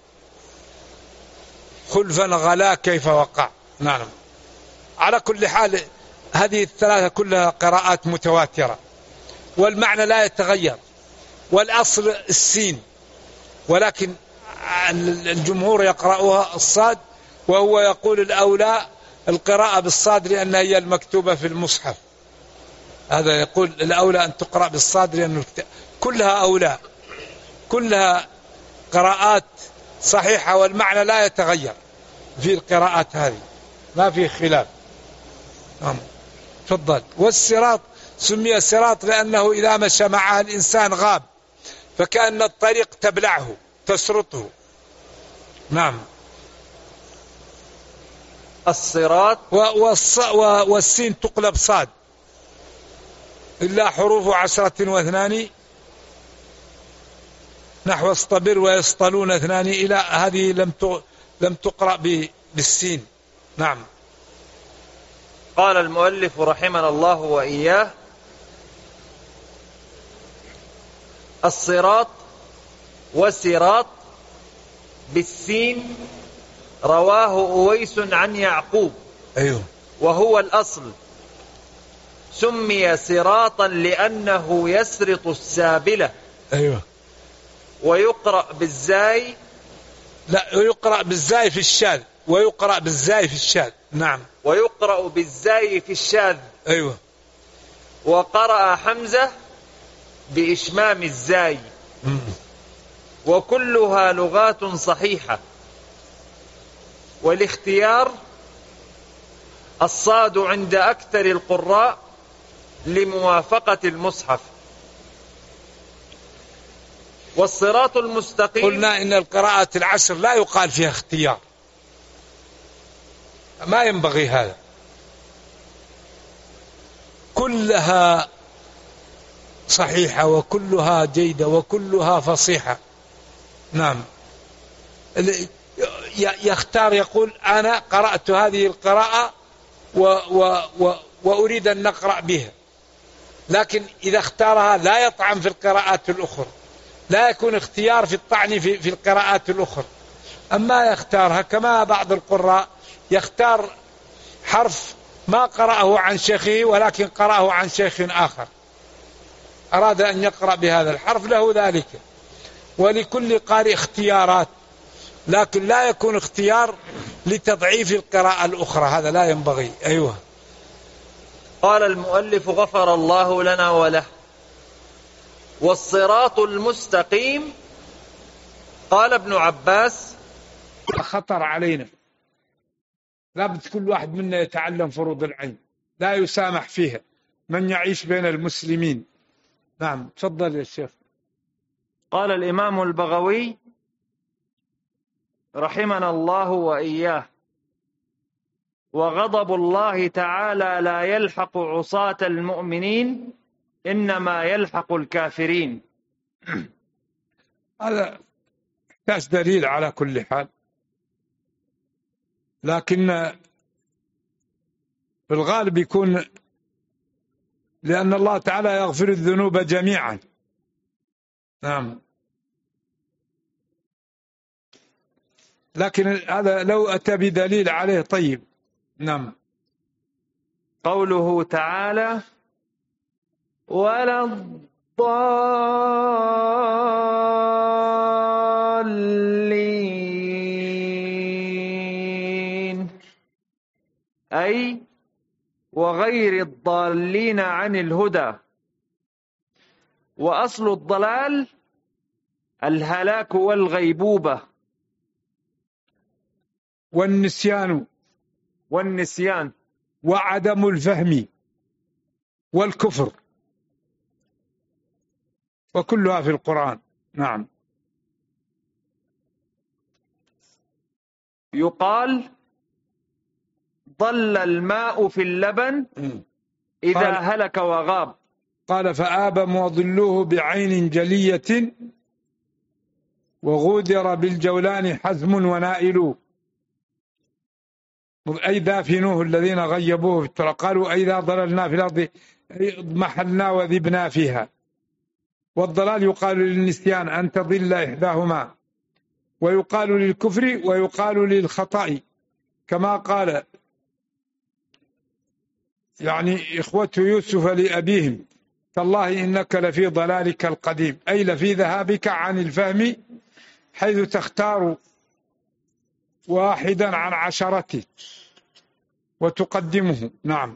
S2: خلفا غلا كيف وقع. نعم. على كل حال هذه ال3 كلها قراءات متواترة، والمعنى لا يتغير، والأصل السين، ولكن الجمهور يقرأها الصاد، وهو يقول الأولى القراءة بالصاد لأنها هي المكتوبة في المصحف. هذا يقول الأولى أن تقرأ بالصاد لأن كلها أولى، كلها قراءات صحيحة، والمعنى لا يتغير في القراءات هذه، ما في خلاف. تفضل. والصراط سمي صراط لأنه إذا مشى معها الإنسان غاب، فكأن الطريق تبلعه تسرطه. نعم.
S1: الصراط
S2: والسين تقلب صاد إلا حروف 10 و2 نحو اصطبر ويصطلون 2 إلى هذه لم تقرأ بالسين. نعم.
S1: قال المؤلف رحمنا الله وإياه: الصراط وصراط بالسين رواه أويس عن يعقوب.
S2: أيوه.
S1: وهو الأصل. سمي صراطا لأنه يسرط السابلة.
S2: أيوه.
S1: ويقرأ بالزاي.
S2: لا، يقرأ بالزاي في الشاذ، ويقرأ بالزاي في الشاذ. نعم.
S1: ويقرأ بالزاي في الشاذ.
S2: أيوه.
S1: وقرأ حمزة بإشمام الزاي. وكلها لغات صحيحة. والاختيار الصاد عند أكثر القراء لموافقة المصحف. والصراط المستقيم.
S2: قلنا إن القراءات العشر لا يقال فيها اختيار، ما ينبغي هذا، كلها صحيحة وكلها جيدة وكلها فصيحة. نعم. يختار، يقول أنا قرأت هذه القراءة وأريد أن نقرأ بها، لكن إذا اختارها لا يطعن في القراءات الأخرى، لا يكون اختيار في الطعن في القراءات الأخرى. أما يختارها كما بعض القراء يختار حرف ما قرأه عن شيخه ولكن قرأه عن شيخ آخر، أراد أن يقرأ بهذا الحرف له ذلك. ولكل قارئ اختيارات، لكن لا يكون اختيار لتضعيف القراءة الأخرى، هذا لا ينبغي. أيوه.
S1: قال المؤلف غفر الله لنا وله: والصراط المستقيم قال ابن عباس:
S2: خطر علينا، لابد كل واحد منا يتعلم فروض العين، لا يسامح فيها من يعيش بين المسلمين. نعم، تفضل يا شيخ.
S1: قال الإمام البغوي رحمنا الله وإياه: وغضب الله تعالى لا يلحق عصاة المؤمنين، إنما يلحق الكافرين.
S2: هذا يحتاج دليل على كل حال، لكن في الغالب يكون لأن الله تعالى يغفر الذنوب جميعا. نعم، لكن هذا لو أتى بدليل عليه طيب. نعم.
S1: قوله تعالى: ولا الضالين، أي وغير الضالين عن الهدى. وأصل الضلال الهلاك والغيبوبة والنسيان
S2: وعدم الفهم والكفر، وكلها في القرآن. نعم.
S1: يقال: ضل الماء في اللبن إذا هلك وغاب.
S2: قال: فآب وضلوه بعين جلية وغودر بالجولان حزم ونائل. أي دافنوه الذين غيبوه في التراب، قالوا أئذا ضللنا في الأرض اضمحلنا وذبنا فيها. والضلال يقال للنسيان أن تضل إحداهما، ويقال للكفر ويقال للخطأ، كما قال يعني إخوة يوسف لأبيهم: تالله إنك لفي ضلالك القديم، أي لفي ذهابك عن الفهم، حيث تختار واحدا عن عشرته وتقدمه. نعم،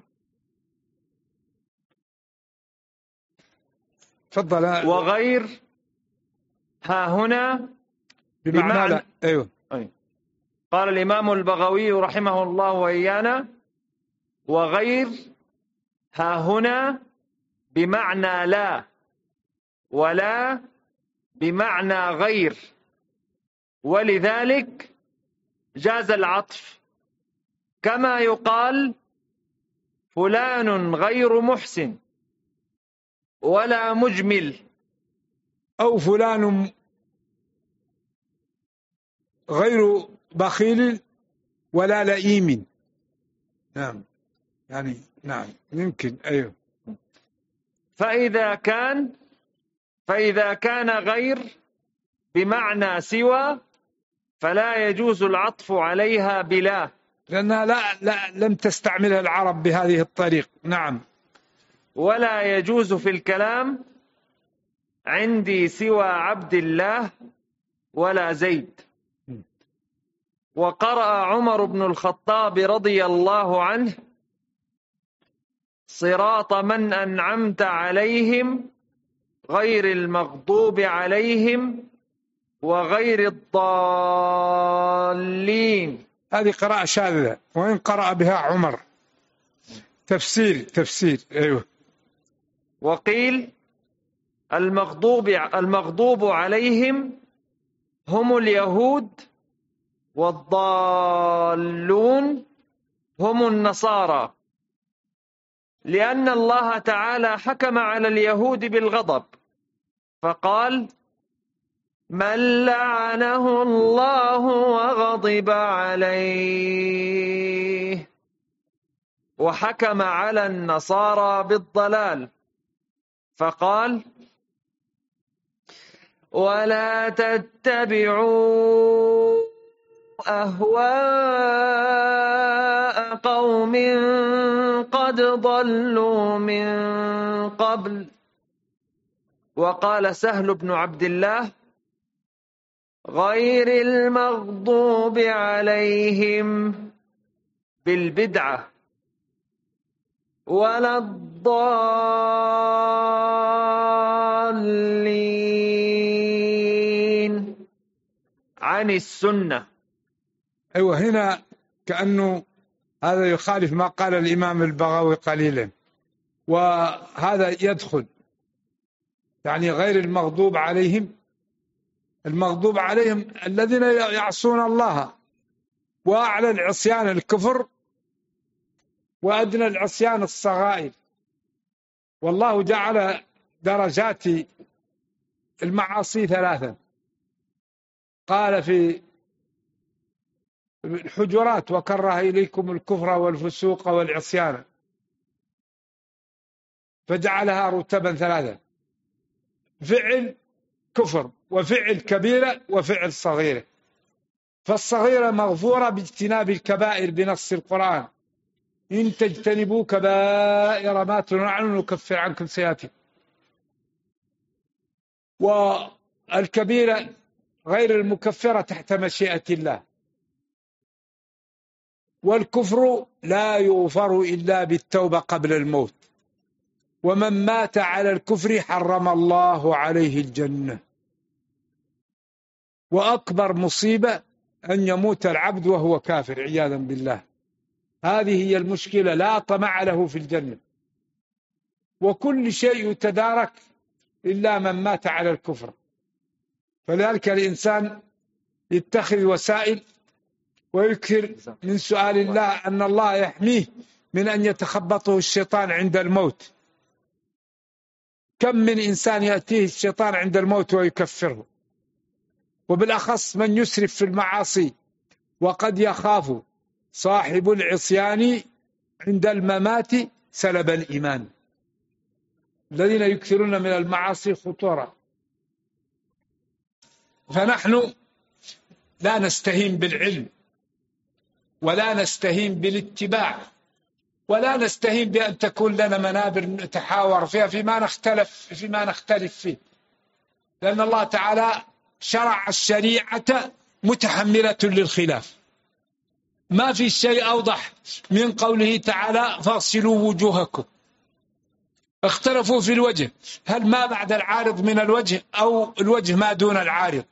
S2: تفضل.
S1: وغير ها هنا
S2: بمعنى لا. أيوه.
S1: قال الإمام البغوي رحمه الله وإيانا: وغير ها هنا بمعنى لا، ولا بمعنى غير، ولذلك جاز العطف، كما يقال فلان غير محسن ولا مجمل،
S2: أو فلان غير بخيل ولا لئيم. نعم، يعني نعم يمكن. أيوه.
S1: فإذا كان غير بمعنى سوى فلا يجوز العطف عليها بلا،
S2: لأنها لم تستعملها العرب بهذه الطريقة. نعم.
S1: ولا يجوز في الكلام عندي سوى عبد الله ولا زيد. وقرأ عمر بن الخطاب رضي الله عنه: صراط من أنعمت عليهم غير المغضوب عليهم وغير الضالين.
S2: هذه قراءة شاذة، وإن قرأ بها عمر. تفسير. أيوه.
S1: وقيل: المغضوب عليهم هم اليهود، والضالون هم النصارى، لأن الله تعالى حكم على اليهود بالغضب فقال: من لعنه الله وغضب عليه. وحكم على النصارى بالضلال فقال: ولا تتبعوا أهواء قوم قد ضلوا من قبل. وقال سهل بن عبد الله: غير المغضوب عليهم بالبدعة ولا الضالين. عن السنة.
S2: أيوة، هنا كأنه هذا يخالف ما قال الإمام البغوي قليلا، وهذا يدخل يعني غير المغضوب عليهم. المغضوب عليهم الذين يعصون الله، وأعلى العصيان الكفر، وأدنى العصيان الصغائر. والله جعل درجات المعاصي ثلاثا، قال في الحجرات: وكره إليكم الكفر والفسوق والعصيان، فجعلها رتبا ثلاثا: فعل كفر، وفعل كبيرة، وفعل صغيرة. فالصغيرة مغفورة باجتناب الكبائر بنص القرآن: إن تجتنبوا كبائر ما تنهون عنه نكفر عنكم سيئاتكم. والكبيرة غير المكفرة تحت مشيئة الله. والكفر لا يغفر إلا بالتوبة قبل الموت، ومن مات على الكفر حرم الله عليه الجنة. وأكبر مصيبة أن يموت العبد وهو كافر عياذا بالله. هذه هي المشكلة، لا طمع له في الجنة، وكل شيء يتدارك إلا من مات على الكفر. فلذلك الإنسان يتخذ وسائل ويكثر من سؤال الله أن الله يحميه من أن يتخبطه الشيطان عند الموت. كم من إنسان يأتيه الشيطان عند الموت ويكفره، وبالأخص من يسرف في المعاصي. وقد يخاف صاحب العصيان عند الممات سلب الإيمان. الذين يكثرون من المعاصي خطورة. فنحن لا نستهين بالعلم، ولا نستهين بالاتباع، ولا نستهين بأن تكون لنا منابر نتحاور فيها فيما نختلف فيه، لأن الله تعالى شرع الشريعة متحملة للخلاف. ما في شيء أوضح من قوله تعالى: فاغسلوا وجوهكم. اختلفوا في الوجه، هل ما بعد العارض من الوجه أو الوجه ما دون العارض؟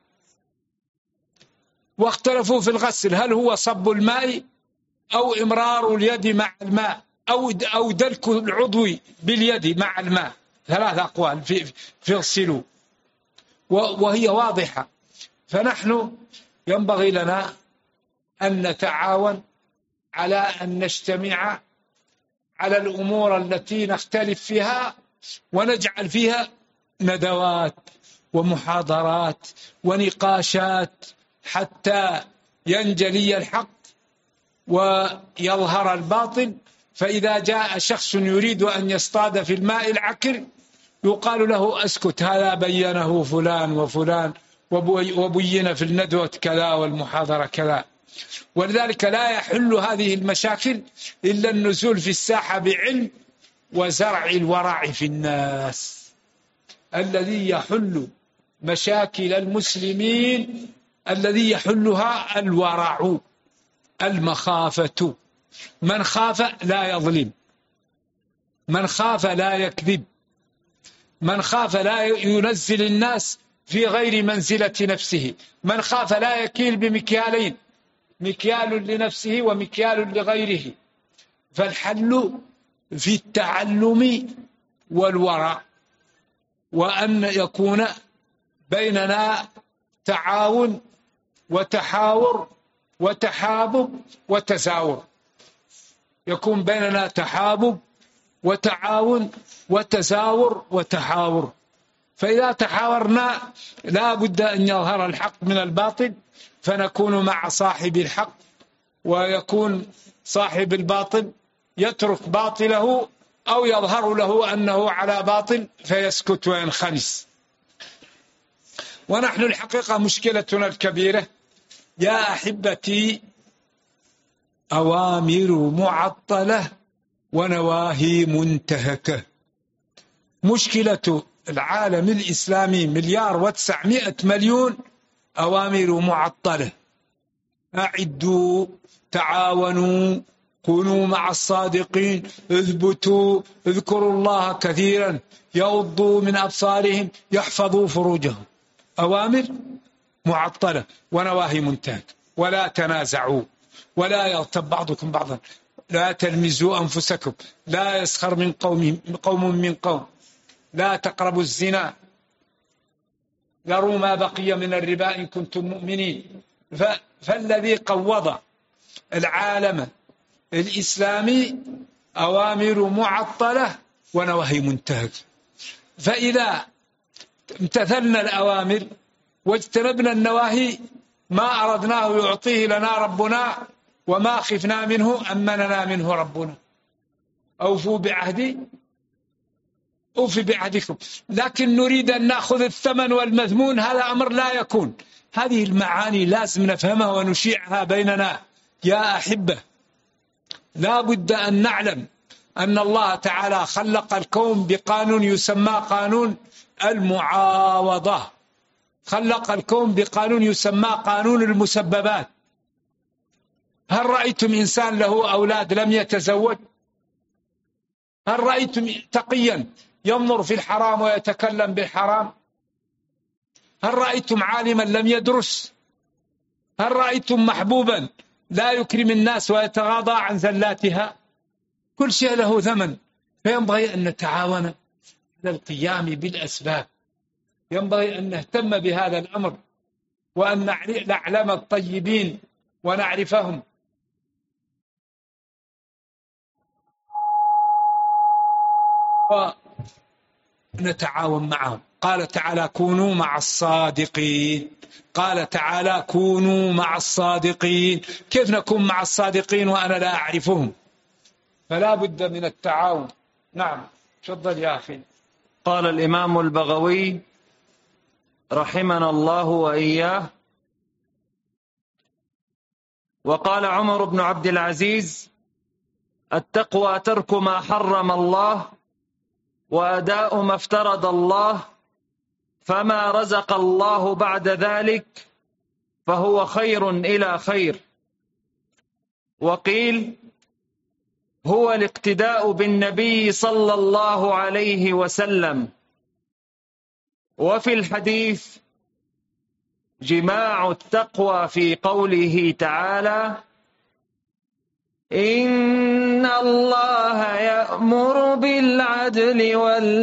S2: واختلفوا في الغسل، هل هو صب الماء أو إمرار اليد مع الماء أو دلك العضو باليد مع الماء. ثلاث أقوال في اغسلوا، وهي واضحة. فنحن ينبغي لنا أن نتعاون على أن نجتمع على الأمور التي نختلف فيها، ونجعل فيها ندوات ومحاضرات ونقاشات حتى ينجلي الحق ويظهر الباطل. فإذا جاء شخص يريد أن يصطاد في الماء العكر يقال له: أسكت، هذا بينه فلان وفلان وبين في الندوة كذا والمحاضرة كذا. ولذلك لا يحل هذه المشاكل إلا النزول في الساحة بعلم وزرع الورع في الناس. الذي يحل مشاكل المسلمين الذي يحلها الورع، المخافة. من خاف لا يظلم، من خاف لا يكذب، من خاف لا ينزل الناس في غير منزلة نفسه، من خاف لا يكيل بمكيالين، مكيال لنفسه ومكيال لغيره. فالحل في التعلم والورع، وأن يكون بيننا تعاون وتحاور وتحابب وتزاور. يكون بيننا تحابب وتعاون وتزاور وتحاور. فإذا تحاورنا لا بد أن يظهر الحق من الباطل، فنكون مع صاحب الحق، ويكون صاحب الباطل يترك باطله أو يظهر له أنه على باطل فيسكت وينخنس. ونحن الحقيقة مشكلتنا الكبيرة يا أحبتي أوامر معطلة ونواهي منتهكة. مشكلة العالم الإسلامي 1,900,000,000 أوامر معطلة. أعدوا، تعاونوا، كونوا مع الصادقين، اثبتوا، اذكروا الله كثيرا، يغضوا من أبصارهم، يحفظوا فروجهم. أوامر معطلة ونواهي منتهك. ولا تنازعوا ولا يغتب بعضكم بعضا، لا تلمزوا أنفسكم، لا يسخر من قوم من قوم، لا تقربوا الزنا، ذروا ما بقي من الربا إن كنتم مؤمنين. فالذي قوض العالم الإسلامي أوامر معطلة ونواهي منتهكة. فإذا امتثلنا الأوامر واجتنبنا النواهي ما أردناه يعطيه لنا ربنا، وما خفنا منه أمننا منه ربنا. أوفوا بعهدي أوفي بعهدكم. لكن نريد أن نأخذ الثمن والمذمون، هذا أمر لا يكون. هذه المعاني لازم نفهمها ونشيعها بيننا يا أحبة. لا بد أن نعلم أن الله تعالى خلق الكون بقانون يسمى قانون المعاوضة، خلق الكون بقانون يسمى قانون المسببات. هل رأيتم إنسان له أولاد لم يتزوج؟ هل رأيتم تقيا ينظر في الحرام ويتكلم بالحرام؟ هل رأيتم عالما لم يدرس؟ هل رأيتم محبوبا لا يكرم الناس ويتغاضى عن زلاتها؟ كل شيء له ثمن. فينبغي أن نتعاون على القيام بالأسباب، ينبغي أن نهتم بهذا الأمر وأن نعلم الطيبين ونعرفهم. ونتعاون معهم. قال تعالى كونوا مع الصادقين، قال تعالى كونوا مع الصادقين. كيف نكون مع الصادقين وأنا لا أعرفهم؟ فلا بد من التعاون. نعم تفضل يا أخي.
S1: قال الإمام البغوي رحمنا الله وإياه: وقال عمر بن عبد العزيز: التقوى ترك ما حرم الله وأداء ما افترض الله، فما رزق الله بعد ذلك فهو خير إلى خير. وقيل هو الاقتداء بالنبي صلى الله عليه وسلم. وفي الحديث جماع التقوى في قوله تعالى: إن الله يأمر بالعدل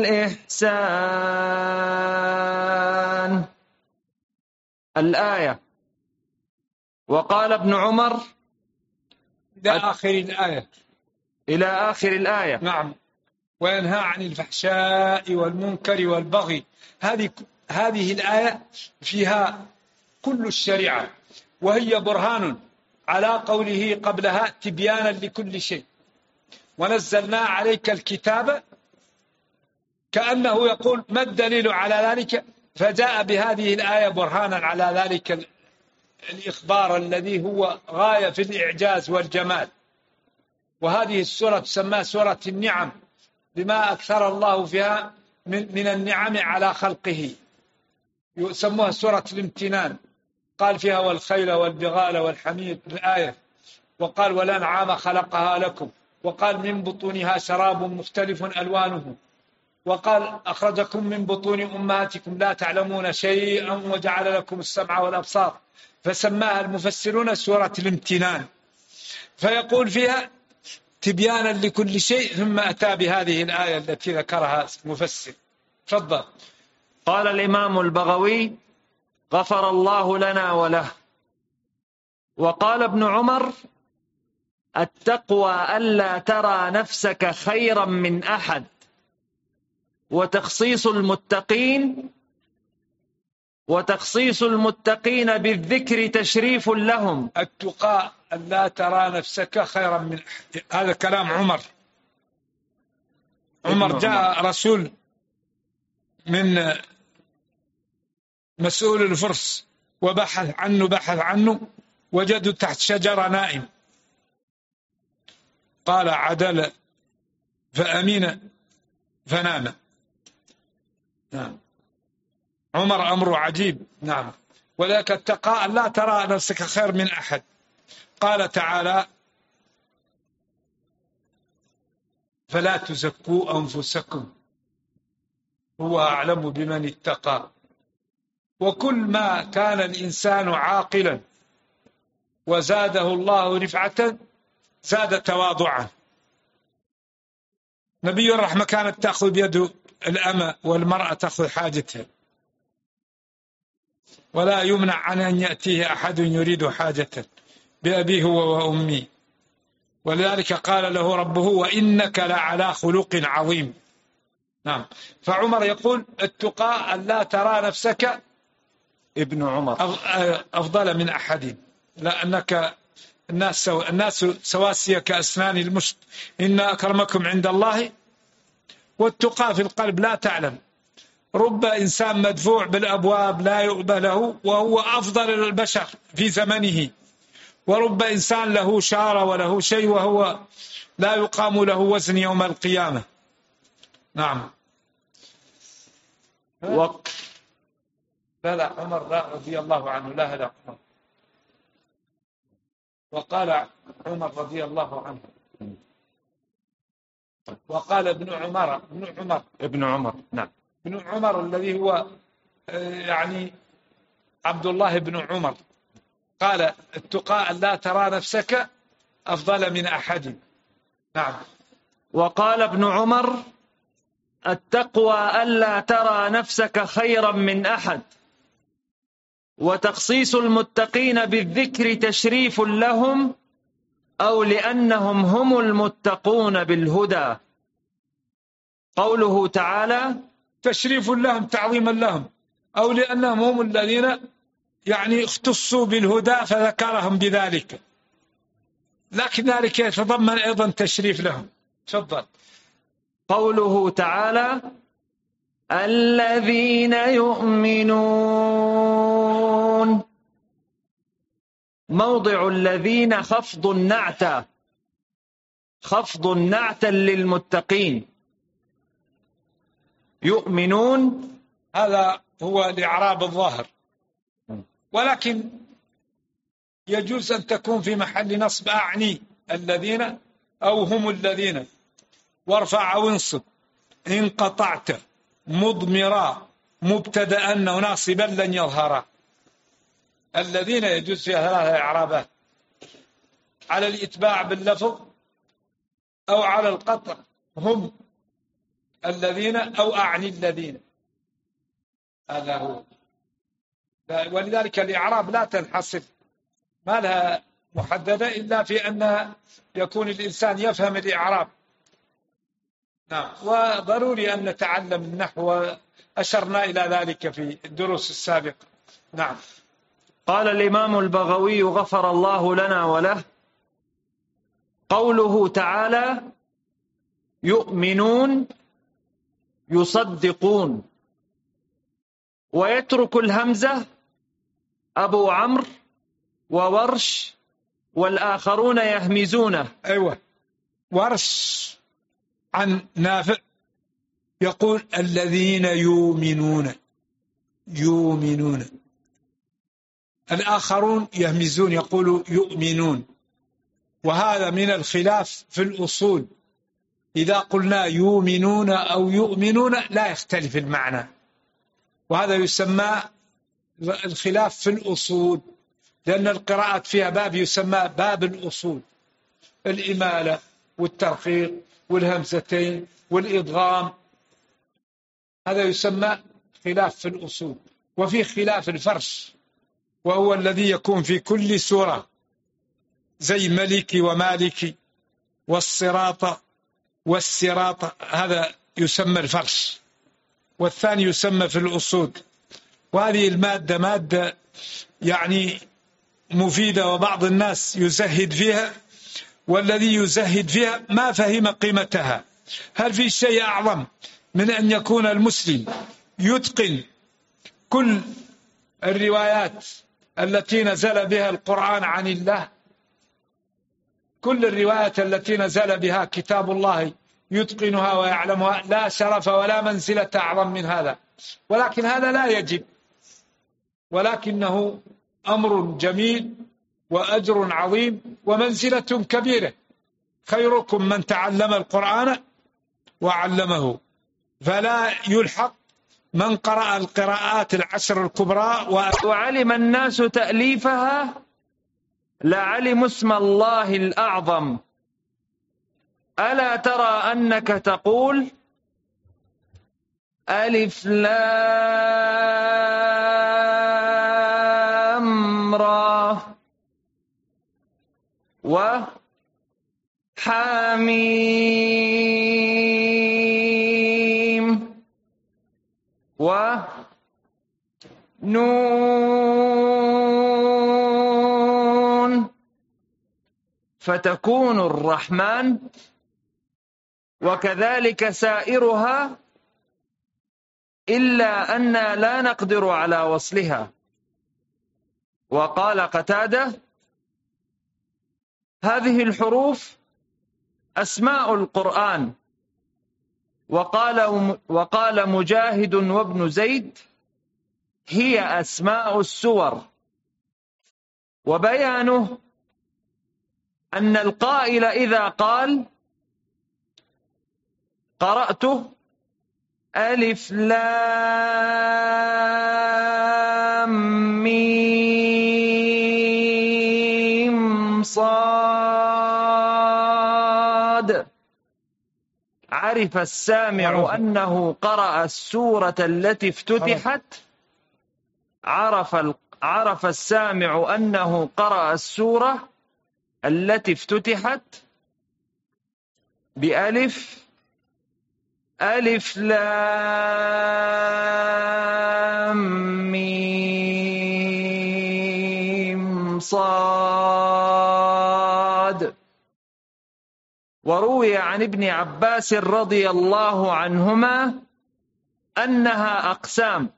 S1: والإحسان، الآية. وقال ابن عمر
S2: إلى آخر الآية،
S1: إلى آخر الآية.
S2: نعم. وينهى عن الفحشاء والمنكر والبغي. هذه الآية فيها كل الشريعة، وهي برهان على قوله قبلها تبيانا لكل شيء. ونزلنا عليك الكتاب، كأنه يقول ما الدليل على ذلك؟ فجاء بهذه الآية برهانا على ذلك الإخبار الذي هو غاية في الإعجاز والجمال. وهذه السورة تسمى سورة النعم، بما أكثر الله فيها من النعم على خلقه. يسموها سورة الامتنان. قال فيها والخيل والبغال والحمير الآية، وقال والأنعام خلقها لكم، وقال من بطونها شراب مختلف ألوانه، وقال أخرجكم من بطون أمهاتكم لا تعلمون شيئا وجعل لكم السمع والأبصار. فسماها المفسرون سورة الامتنان. فيقول فيها تبيانا لكل شيء، ثم أتى بهذه الآية التي ذكرها المفسر. تفضل.
S1: قال الإمام البغوي غفر الله لنا وله. وقال ابن عمر: التقوى ألا ترى نفسك خيرا من أحد، وتخصيص المتقين بالذكر تشريف لهم.
S2: التقى ألا ترى نفسك خيرا من أحد، هذا كلام عمر. جاء رسول من مسؤول الفرس وبحث عنه وجده تحت شجرة نائم. قال عدل فأمين فنام. نعم. عمر أمره عجيب. نعم. ولذلك التقى لا ترى نفسك خير من أحد. قال تعالى فلا تزكوا أنفسكم هو أعلم بمن اتقى. وكل ما كان الإنسان عاقلا وزاده الله رفعة زاد تواضعا. نبي الرحمة كانت تأخذ بيد الأمة والمرأة تأخذ حاجتها، ولا يمنع عن أن يأتيه أحد يريد حاجة بأبيه هو وأمي، ولذلك قال له ربه وإنك لعلى خلق عظيم. نعم. فعمر يقول التقى أن لا ترى نفسك
S1: ابن عمر
S2: أفضل من أحد، لأنك الناس سواسية كأسنان المشط، إن أكرمكم عند الله. والتقى في القلب لا تعلم، رب إنسان مدفوع بالأبواب لا يؤبه له وهو أفضل البشر في زمنه، ورب إنسان له شارة وله شيء وهو لا يقام له وزن يوم القيامة. نعم. لا عمر رضي الله عنه، لا هذا عمر. وقال عمر رضي الله عنه، وقال ابن عمر
S1: نعم،
S2: ابن عمر الذي هو يعني عبد الله بن عمر، قال التقى أن لا ترى نفسك أفضل من أحد. نعم.
S1: وقال ابن عمر التقوى ألا ترى نفسك خيرا من أحد، وتخصيص المتقين بالذكر تشريف لهم أو لأنهم هم المتقون بالهدى. قوله تعالى
S2: تشريف لهم تعظيما لهم، أو لأنهم هم الذين يعني اختصوا بالهدى فذكرهم بذلك، لكن ذلك يتضمن أيضا تشريف لهم. تفضل.
S1: قوله تعالى الذين يؤمنون، موضع الذين خفض النعت للمتقين. يؤمنون
S2: هذا هو الإعراب الظاهر، ولكن يجوز أن تكون في محل نصب أعني الذين أو هم الذين، وارفع أو انصب إن قطعت مضمرا مبتدأ وناصبا لن يظهرا. الذين يجوز فيها ثلاثة إعرابات، على الإتباع باللفظ أو على القطع هم الذين أو أعني الذين، هذا هو. ولذلك الإعراب لا تنحصر، ما لها محددة إلا في أن يكون الإنسان يفهم الإعراب. نعم. وضروري أن نتعلم النحو، أشرنا إلى ذلك في الدروس السابقة. نعم.
S1: قال الإمام البغوي غفر الله لنا وله، قوله تعالى يؤمنون يصدقون، ويترك الهمزة أبو عمرو وورش والآخرون يهمزونه.
S2: أيوة، ورش عن نافع يقول الذين يؤمنون، الآخرون يهمزون يقولوا يؤمنون. وهذا من الخلاف في الأصول، إذا قلنا يؤمنون أو يؤمنون لا يختلف المعنى، وهذا يسمى الخلاف في الأصول، لأن القراءات فيها باب يسمى باب الأصول، الإمالة والترقيق والهمزتين والإدغام، هذا يسمى خلاف في الأصول. وفي خلاف الفرش، وهو الذي يكون في كل سورة، زي ملك ومالك والصراط والسراط، هذا يسمى الفرش، والثاني يسمى في الأصول. وهذه المادة مادة يعني مفيدة، وبعض الناس يزهد فيها، والذي يزهد فيها ما فهم قيمتها. هل في شيء أعظم من أن يكون المسلم يتقن كل الروايات التي نزل بها القرآن عن الله؟ كل الروايات التي نزل بها كتاب الله يتقنها ويعلمها، لا شرف ولا منزلة أعظم من هذا. ولكن هذا لا يجب، ولكنه أمر جميل وأجر عظيم ومنزلة كبيرة. خيركم من تعلم القرآن وعلمه، فلا يلحق من قرأ القراءات العشر الكبرى
S1: وعلم الناس تأليفها لعلموا اسم الله الأعظم. ألا ترى أنك تقول ألف لام را وحاميم ونون، فتكون الرحمن وكذلك سائرها، إلا أننا لا نقدر على وصلها. وقال قتادة هذه الحروف أسماء القرآن. وقال مجاهد وابن زيد هي أسماء السور. وبيانه أن القائل إذا قال قرأت ألف لام ميم صاد، عرف السامع أنه قرأ السورة التي افتتحت، عرف السامع أنه قرأ السورة التي افتتحت بألف، ألف لام ميم صاد. وروي عن ابن عباس رضي الله عنهما أنها أقسام.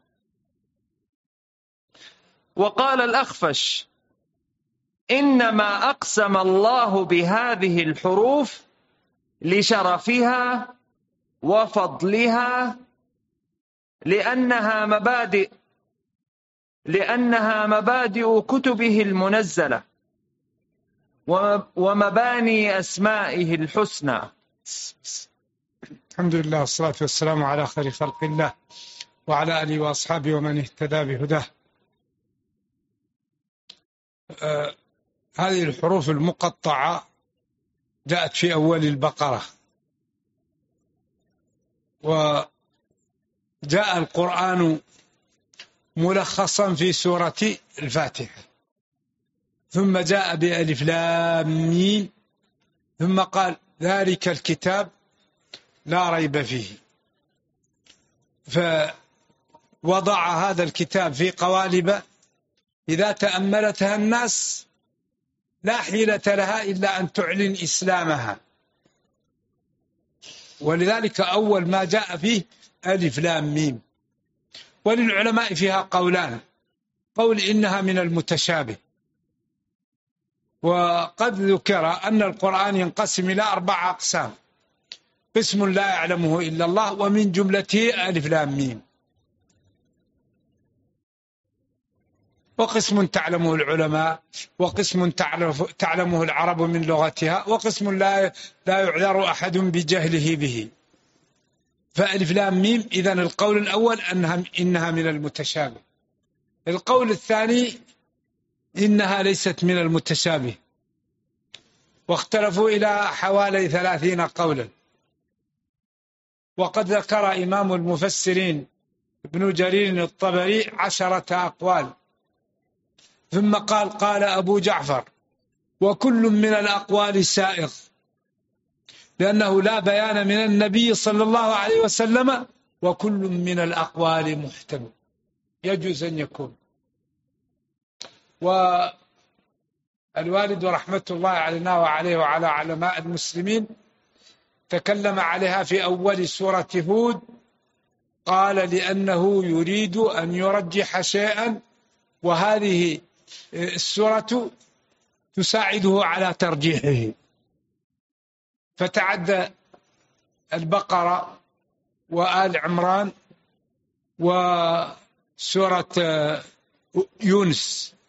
S1: وقال الأخفش إنما أقسم الله بهذه الحروف لشرفها وفضلها، لأنها مبادئ كتبه المنزلة ومباني أسمائه الحسنى.
S2: الحمد لله والصلاة والسلام على خير خلق الله وعلى آله وأصحابه ومن اهتدى بهداه. هذه الحروف المقطعة جاءت في أول البقرة، وجاء القرآن ملخصا في سورة الفاتحة، ثم جاء بألف لام ميم، ثم قال ذلك الكتاب لا ريب فيه، فوضع هذا الكتاب في قوالب إذا تأملتها الناس لا حيلة لها إلا أن تعلن إسلامها، ولذلك أول ما جاء فيه ألف لام ميم. وللعلماء فيها قولان: قول إنها من المتشابه، وقد ذكر أن القرآن ينقسم إلى 4 أقسام: قسم لا يعلمه إلا الله، ومن جملته ألف لام ميم، وقسم تعلمه العلماء، وقسم تعلمه العرب من لغتها، وقسم لا يعذر أحد بجهله به. فألف لام ميم إذن القول الأول إنها من المتشابه. القول الثاني إنها ليست من المتشابه، واختلفوا إلى حوالي 30 قولا. وقد ذكر إمام المفسرين ابن جرير الطبري 10 أقوال، ثم قال أبو جعفر: وكل من الأقوال سائغ، لأنه لا بيان من النبي صلى الله عليه وسلم، وكل من الأقوال محتمل، يجوز أن يكون. والوالد رحمة الله علينا وعليه وعلى علماء المسلمين تكلم عليها في أول سورة هود، قال لأنه يريد أن يرجح شيئا، وهذه السورة تساعده على ترجيحه، فتعدى البقرة وآل عمران وسورة يونس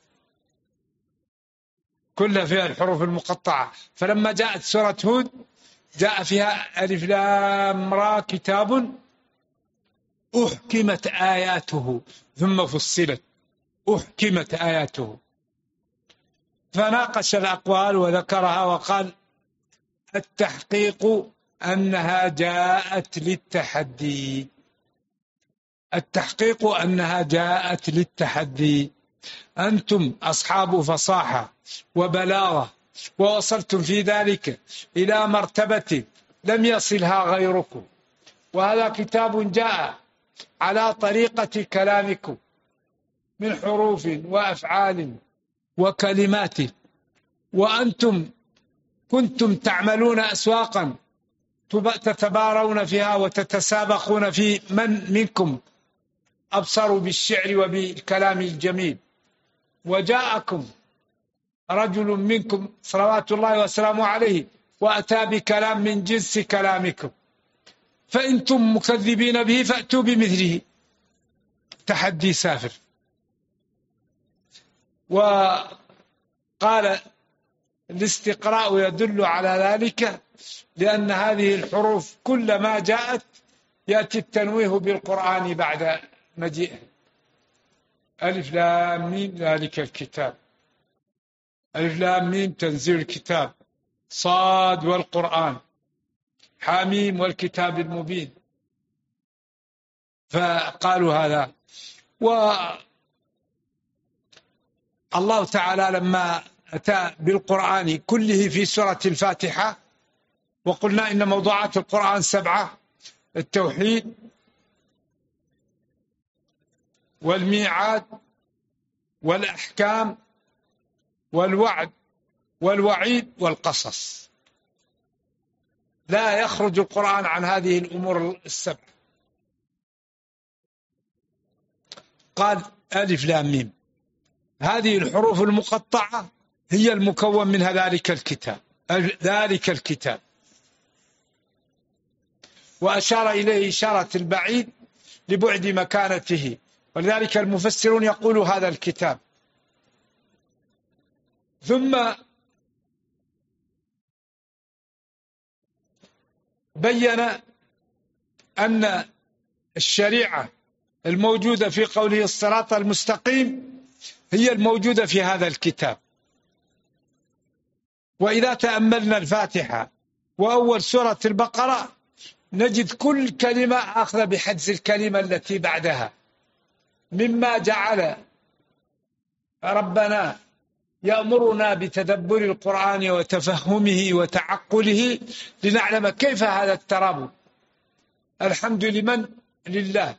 S2: كلها فيها الحروف المقطعة. فلما جاءت سورة هود جاء فيها ألف لام را كتاب أحكمت آياته ثم فصلت، أحكمت آياته. فناقش الأقوال وذكرها وقال التحقيق أنها جاءت للتحدي، التحقيق أنها جاءت للتحدي. أنتم أصحاب فصاحة وبلاغة، ووصلتم في ذلك إلى مرتبة لم يصلها غيركم، وهذا كتاب جاء على طريقة كلامكم من حروف وأفعال وكلمات، وأنتم كنتم تعملون أسواقا تتبارون فيها وتتسابقون في من منكم أبصروا بالشعر وبالكلام الجميل، وجاءكم رجل منكم صلوات الله وسلامه عليه وأتى بكلام من جنس كلامكم، فإنتم مكذبين به فأتوا بمثله. تحدي سافر. وقال الاستقراء يدل على ذلك، لأن هذه الحروف كلما جاءت يأتي التنويه بالقرآن بعد مجيئه. ألف لام ميم ذلك الكتاب، ألف لام ميم تنزيل الكتاب، صاد والقرآن، حاميم والكتاب المبين. فقالوا هذا. والله تعالى لما أتى بالقرآن كله في سورة الفاتحة، وقلنا إن موضوعات القرآن 7: التوحيد والميعاد والأحكام والوعد والوعيد والقصص. لا يخرج القرآن عن هذه الأمور 7. قال ألف لام ميم، هذه الحروف المقطعة هي المكون منها ذلك الكتاب، ذلك الكتاب. وأشار إليه إشارة البعيد لبعد مكانته، ولذلك المفسرون يقولوا هذا الكتاب. ثم بين أن الشريعة الموجودة في قوله الصراط المستقيم هي الموجودة في هذا الكتاب. وإذا تأملنا الفاتحة وأول سورة البقرة نجد كل كلمة أخذ بحجز الكلمة التي بعدها، مما جعل ربنا يأمرنا بتدبر القرآن وتفهمه وتعقله لنعلم كيف هذا الترابط. الحمد لمن؟ لله.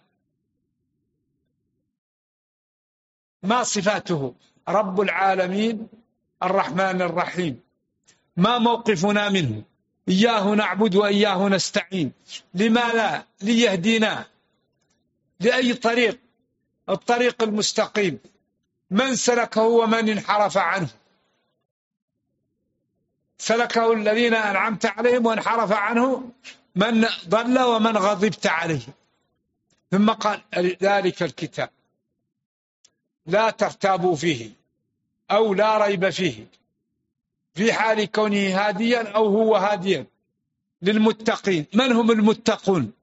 S2: ما صفاته؟ رب العالمين الرحمن الرحيم. ما موقفنا منه؟ إياه نعبد وإياه نستعين. لما لا؟ ليهدينا لأي طريق؟ الطريق المستقيم. من سلكه ومن انحرف عنه؟ سلكه الذين أنعمت عليهم وانحرف عنه من ضل ومن غضبت عليه. ثم قال ذلك الكتاب لا ترتابوا فيه أو لا ريب فيه، في حال كونه هاديا أو هو هاديا للمتقين. من هم المتقون؟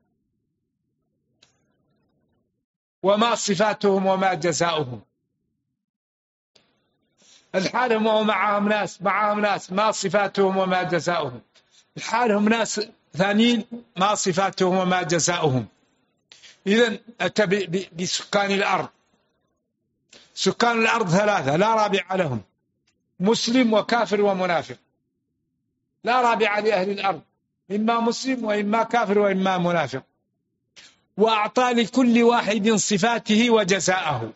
S2: وما صفاتهم وما جزاؤهم؟ الحال هم ومعهم ناس، معهم ناس، ما صفاتهم وما جزاؤهم؟ الحال هم ناس ثانيين، ما صفاتهم وما جزاؤهم؟ إذن أتى بسكان الأرض. سكان الأرض 3 لا رابع لهم: مسلم وكافر ومنافق. لا رابع لأهل الأرض، إما مسلم وإما كافر وإما منافق. وأعطى لكل واحد صفاته وجزاءه: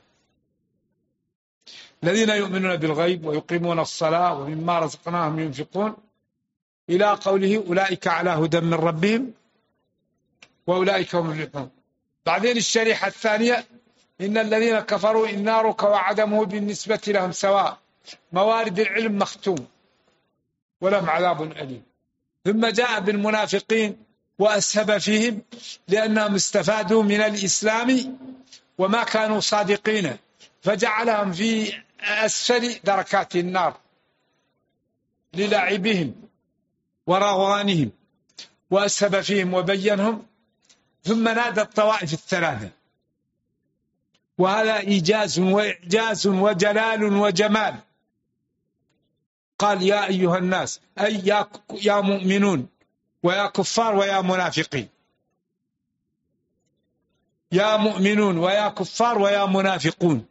S2: الذين يؤمنون بالغيب ويقيمون الصلاة ومما رزقناهم ينفقون، إلى قوله أولئك على هدى من ربهم وأولئك هم المفلحون. بعدين الشريحة الثانية: إن الذين كفروا إن نارك وعدمه بالنسبة لهم سواء، موارد العلم مختوم ولهم عذاب أليم. ثم جاء بالمنافقين وأسهب فيهم لأنهم استفادوا من الإسلام وما كانوا صادقين، فجعلهم في أسفل دركات النار للعبهم ورغوانهم، وأسهب فيهم وبينهم ثم نادى الطوائف الثلاثة، وهذا إيجاز وإعجاز وجلال وجمال. قال يا أيها الناس، أي يا مؤمنون ويا كفار ويا منافقين، يا مؤمنون ويا كفار ويا منافقون.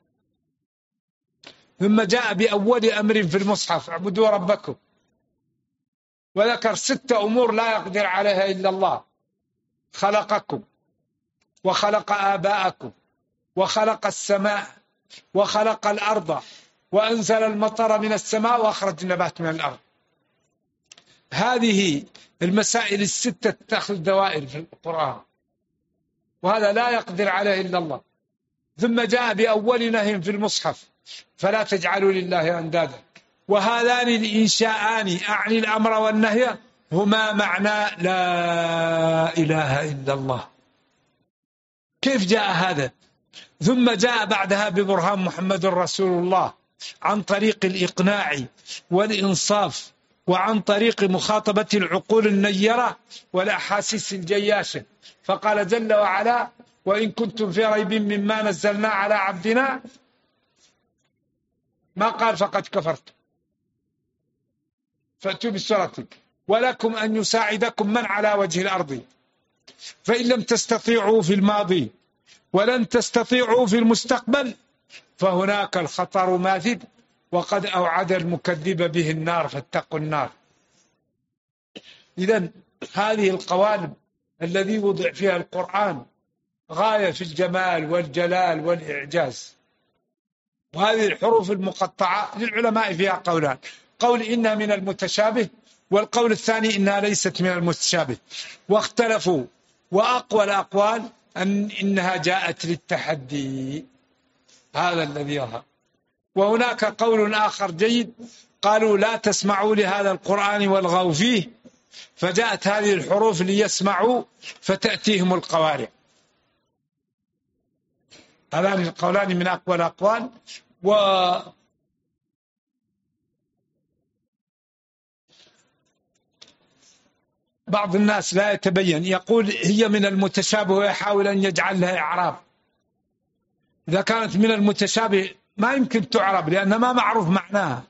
S2: ثم جاء بأول أمر في المصحف: اعبدوا ربكم، وذكر 6 أمور لا يقدر عليها إلا الله: خلقكم وخلق آباءكم وخلق السماء وخلق الأرض وأنزل المطر من السماء وأخرج النبات من الأرض. هذه المسائل ال6 تأخذ دوائر في القرآن، وهذا لا يقدر عليه إلا الله. ثم جاء بأول نهي في المصحف: فلا تجعلوا لله أندادا. وهذان الإنشاءان أعني الأمر والنهي هما معنى لا إله إلا الله. كيف جاء هذا؟ ثم جاء بعدها ببرهان محمد رسول الله عن طريق الإقناع والإنصاف، وعن طريق مخاطبة العقول النيرة والأحاسيس الجياشة. فقال جل وعلا: وإن كنتم في ريب مما نزلنا على عبدنا، ما قال فقد كفرتم، فأتوا بسورة ولكم أن يساعدكم من على وجه الأرض، فإن لم تستطيعوا في الماضي ولن تستطيعوا في المستقبل فهناك الخطر ماثل، وقد أوعد المكذب به النار فاتقوا النار. إذن هذه القوالب الذي وضع فيها القرآن غاية في الجمال والجلال والإعجاز. وهذه الحروف المقطعة للعلماء فيها قولان: قول إنها من المتشابه، والقول الثاني إنها ليست من المتشابه. واختلفوا، وأقوى الأقوال إنها جاءت للتحدي، هذا الذي يظهر. وهناك قول آخر جيد، قالوا لا تسمعوا لهذا القرآن والغوا فيه، فجاءت هذه الحروف ليسمعوا فتأتيهم القوارع. هذان القولان من أقوى الأقوال. بعض الناس لا يتبين، يقول هي من المتشابه ويحاول أن يجعل لها إعراب. إذا كانت من المتشابه ما يمكن تعرب لأنها ما معروف معناها،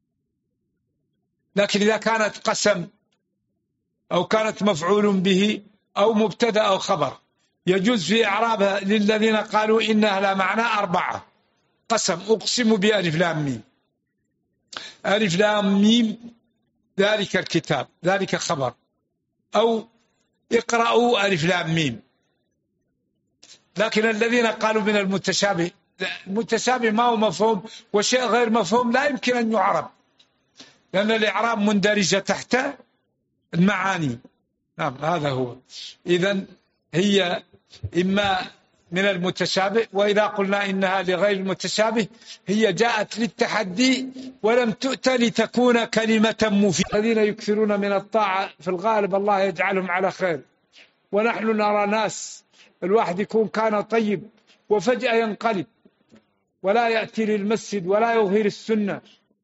S2: لكن إذا كانت قسم أو كانت مفعول به أو مبتدأ أو خبر يجوز في إعرابها. للذين قالوا إنها لا معنى 4: قسم: أقسم بألف لام ميم. ألف لام ميم ذلك الكتاب، ذلك خبر. أو اقرأوا ألف لام ميم. لكن الذين قالوا من المتشابه، المتشابه ما هو مفهوم، وشيء غير مفهوم لا يمكن أن يعرب، لأن الإعراب مندرجة تحت المعاني. نعم، هذا هو. إذن هي إما من المتشابه، وإذا قلنا إنها لغير المتشابه هي جاءت للتحدي ولم تؤت لتكون كلمة مفيدة. الذين يكثرون من الطاعة في الغالب الله يجعلهم على خير. ونحن نرى ناس الواحد يكون كان طيب وفجأة ينقلب ولا يأتي للمسجد ولا يظهر السنة،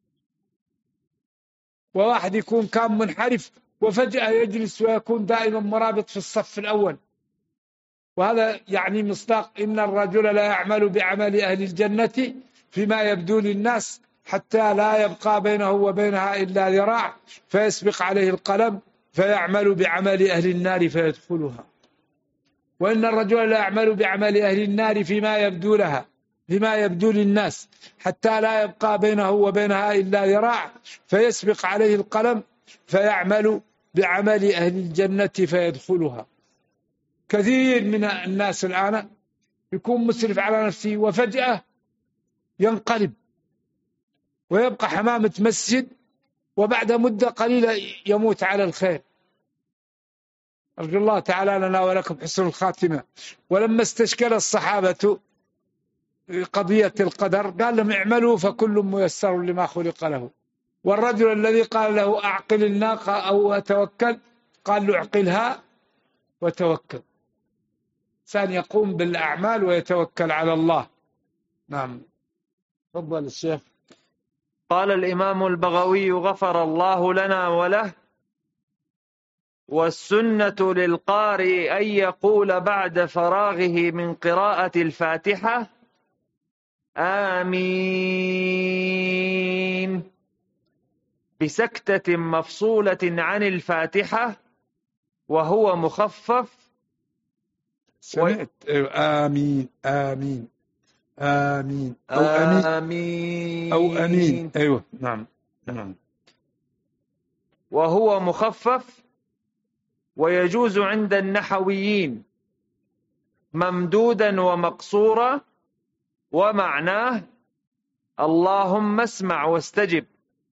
S2: وواحد يكون كان منحرف وفجأة يجلس ويكون دائما مرابط في الصف الأول. وهذا يعني مصداق إن الرجل لا يعمل بعمل أهل الجنة فيما يبدو للناس حتى لا يبقى بينه وبينها إلا ذراع فيسبق عليه القلم فيعمل بعمل أهل النار فيدخلها. وإن الرجل لا يعمل بعمل أهل النار فيما يبدو للناس حتى لا يبقى بينه وبينها إلا ذراع فيسبق عليه القلم فيعمل بعمل أهل الجنة فيدخلها. كثير من الناس الآن يكون مسرف على نفسه وفجأة ينقلب ويبقى حمامة مسجد، وبعد مدة قليلة يموت على الخير. أرجو الله تعالى لنا ولكم حسن الخاتمة. ولما استشكل الصحابة قضية القدر قال لهم اعملوا فكل ميسر لما خلق له. والرجل الذي قال له أعقل الناقة أو أتوكل قال له اعقلها وتوكل. إنسان يقوم بالأعمال ويتوكل على الله. نعم، تفضل الشيخ.
S1: قال الإمام البغوي غفر الله لنا وله: والسنة للقارئ أن يقول بعد فراغه من قراءة الفاتحة آمين بسكتة مفصولة عن الفاتحة وهو مخفف.
S2: سمعت آمين آمين آمين أو أمين
S1: آمين
S2: أو أمين. أيوة نعم نعم.
S1: وهو مخفف. ويجوز عند النحويين ممدودا ومقصورا، ومعناه اللهم اسمع واستجب.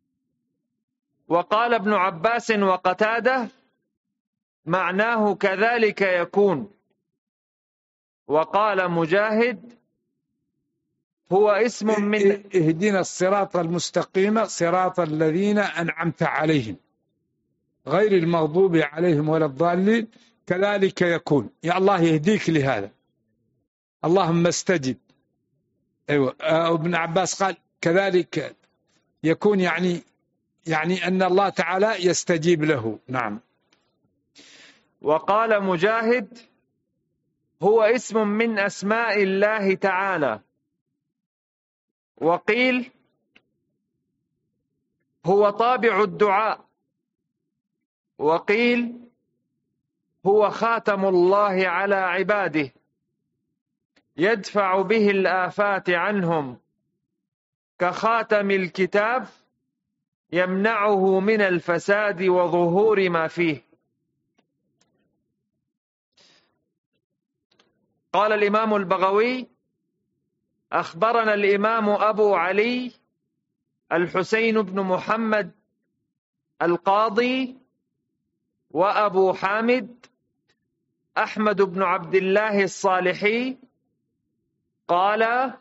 S1: وقال ابن عباس وقتادة معناه كذلك يكون. وقال مجاهد هو اسم من
S2: اهدنا الصراط المستقيم صراط الذين أنعمت عليهم غير المغضوب عليهم ولا الضالين كذلك يكون. يا الله يهديك لهذا، اللهم استجب. أيوة. ابن عباس قال كذلك يكون، يعني أن الله تعالى يستجيب له. نعم.
S1: وقال مجاهد هو اسم من أسماء الله تعالى. وقيل هو طابع الدعاء. وقيل هو خاتم الله على عباده يدفع به الآفات عنهم كخاتم الكتاب يمنعه من الفساد وظهور ما فيه. قال الإمام البغوي أخبرنا الإمام أبو علي الحسين بن محمد القاضي وأبو حامد أحمد بن عبد الله الصالحي قال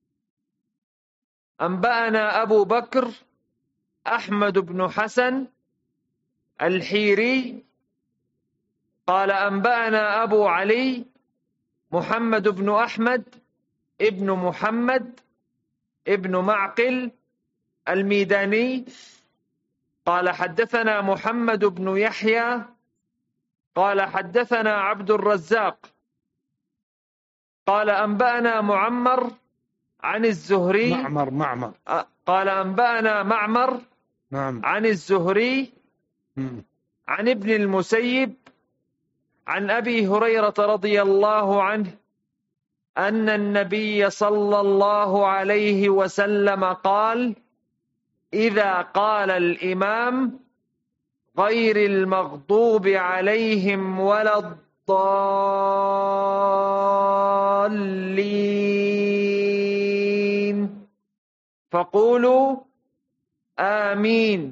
S1: أنبأنا أبو بكر أحمد بن حسن الحيري قال أنبأنا أبو علي محمد بن أحمد ابن محمد ابن معقل الميداني قال حدثنا محمد بن يحيى قال حدثنا عبد الرزاق قال أنبأنا معمر عن الزهري
S2: معمر
S1: قال أنبأنا معمر
S2: نعم.
S1: عن الزهري عن ابن المسيب عن أبي هريرة رضي الله عنه أن النبي صلى الله عليه وسلم قال إذا قال الإمام غير المغضوب عليهم ولا الضالين فقولوا آمين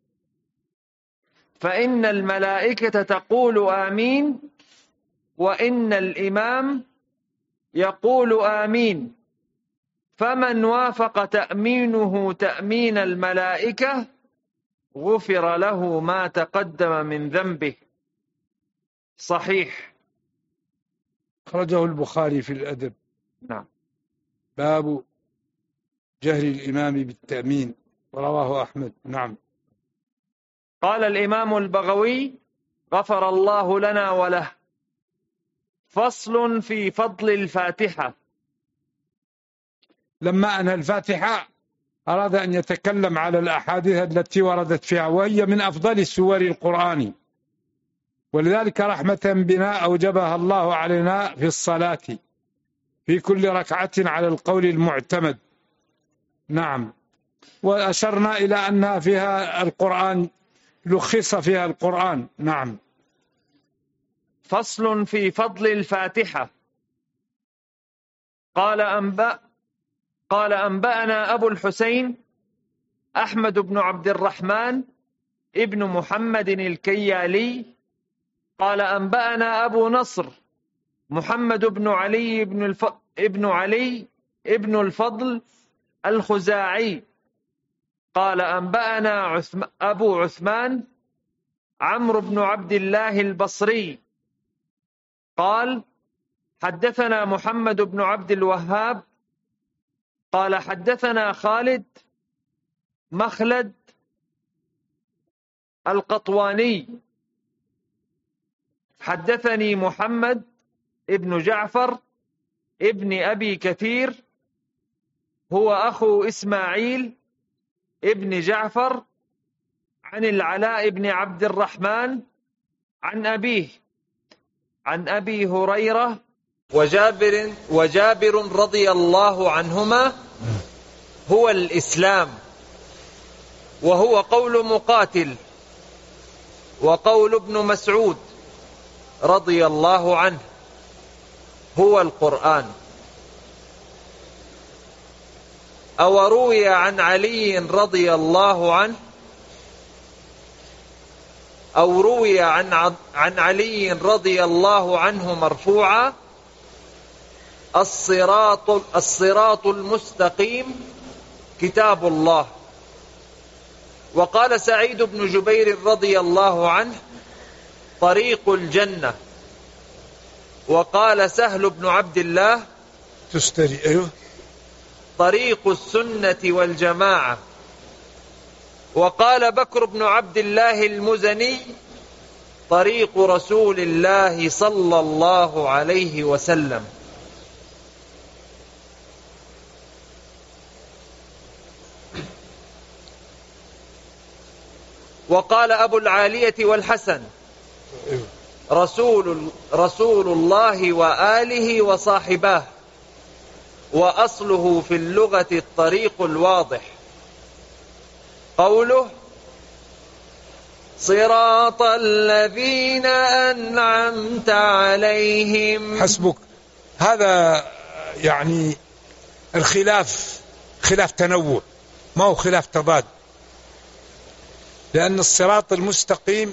S1: فإن الملائكة تقول آمين وإن الإمام يقول آمين فمن وافق تأمينه تأمين الملائكة غفر له ما تقدم من ذنبه. صحيح.
S2: خرجه البخاري في الأدب.
S1: نعم.
S2: باب جهر الإمام بالتأمين ورواه أحمد. نعم.
S1: قال الإمام البغوي غفر الله لنا وله فصل في فضل الفاتحة.
S2: لما أنهى الفاتحة أراد أن يتكلم على الأحاديث التي وردت فيها، وهي من أفضل سور القرآن، ولذلك رحمة بنا أوجبها الله علينا في الصلاة في كل ركعة على القول المعتمد. نعم. وأشرنا إلى أنها فيها القرآن، لخص فيها القرآن. نعم.
S1: فصل في فضل الفاتحة. قال أنبأنا أبو الحسين أحمد بن عبد الرحمن ابن محمد الكيالي قال أنبأنا أبو نصر محمد بن علي ابن الفضل الخزاعي قال أنبأنا أبو عثمان عمرو بن عبد الله البصري قال حدثنا محمد بن عبد الوهاب قال حدثنا خالد مخلد القطواني حدثني محمد ابن جعفر ابن أبي كثير، هو أخو إسماعيل ابن جعفر، عن العلاء بن عبد الرحمن عن أبيه عن أبي هريرة وجابر رضي الله عنهما هو الإسلام، وهو قول مقاتل وقول ابن مسعود رضي الله عنه هو القرآن. أو روي عن علي رضي الله عنه أو روي عن علي رضي الله عنه مرفوعا: الصراط المستقيم كتاب الله. وقال سعيد بن جبير رضي الله عنه: طريق الجنة. وقال سهل بن عبد الله: طريق السنة والجماعة. وقال بكر بن عبد الله المزني: طريق رسول الله صلى الله عليه وسلم. وقال أبو العالية والحسن: رسول الله وآله وصاحباه، وأصله في اللغة الطريق الواضح. قوله: صراط الذين أنعمت عليهم.
S2: حسبك. هذا يعني الخلاف خلاف تنوع، ما هو خلاف تضاد، لأن الصراط المستقيم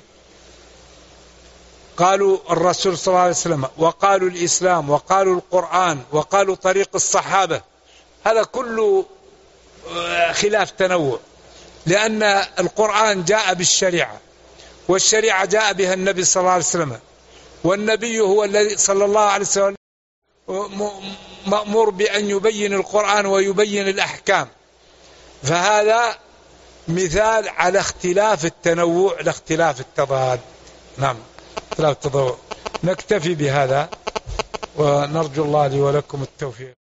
S2: قالوا الرسول صلى الله عليه وسلم، وقالوا الإسلام، وقالوا القرآن، وقالوا طريق الصحابة. هذا كله خلاف تنوع، لأن القرآن جاء بالشريعة، والشريعة جاء بها النبي صلى الله عليه وسلم، والنبي هو الذي صلى الله عليه وسلم مأمور بأن يبين القرآن ويبين الأحكام. فهذا مثال على اختلاف التنوع لا اختلاف التضاد. نعم، اختلاف التضاد. نكتفي بهذا ونرجو الله لي ولكم التوفيق.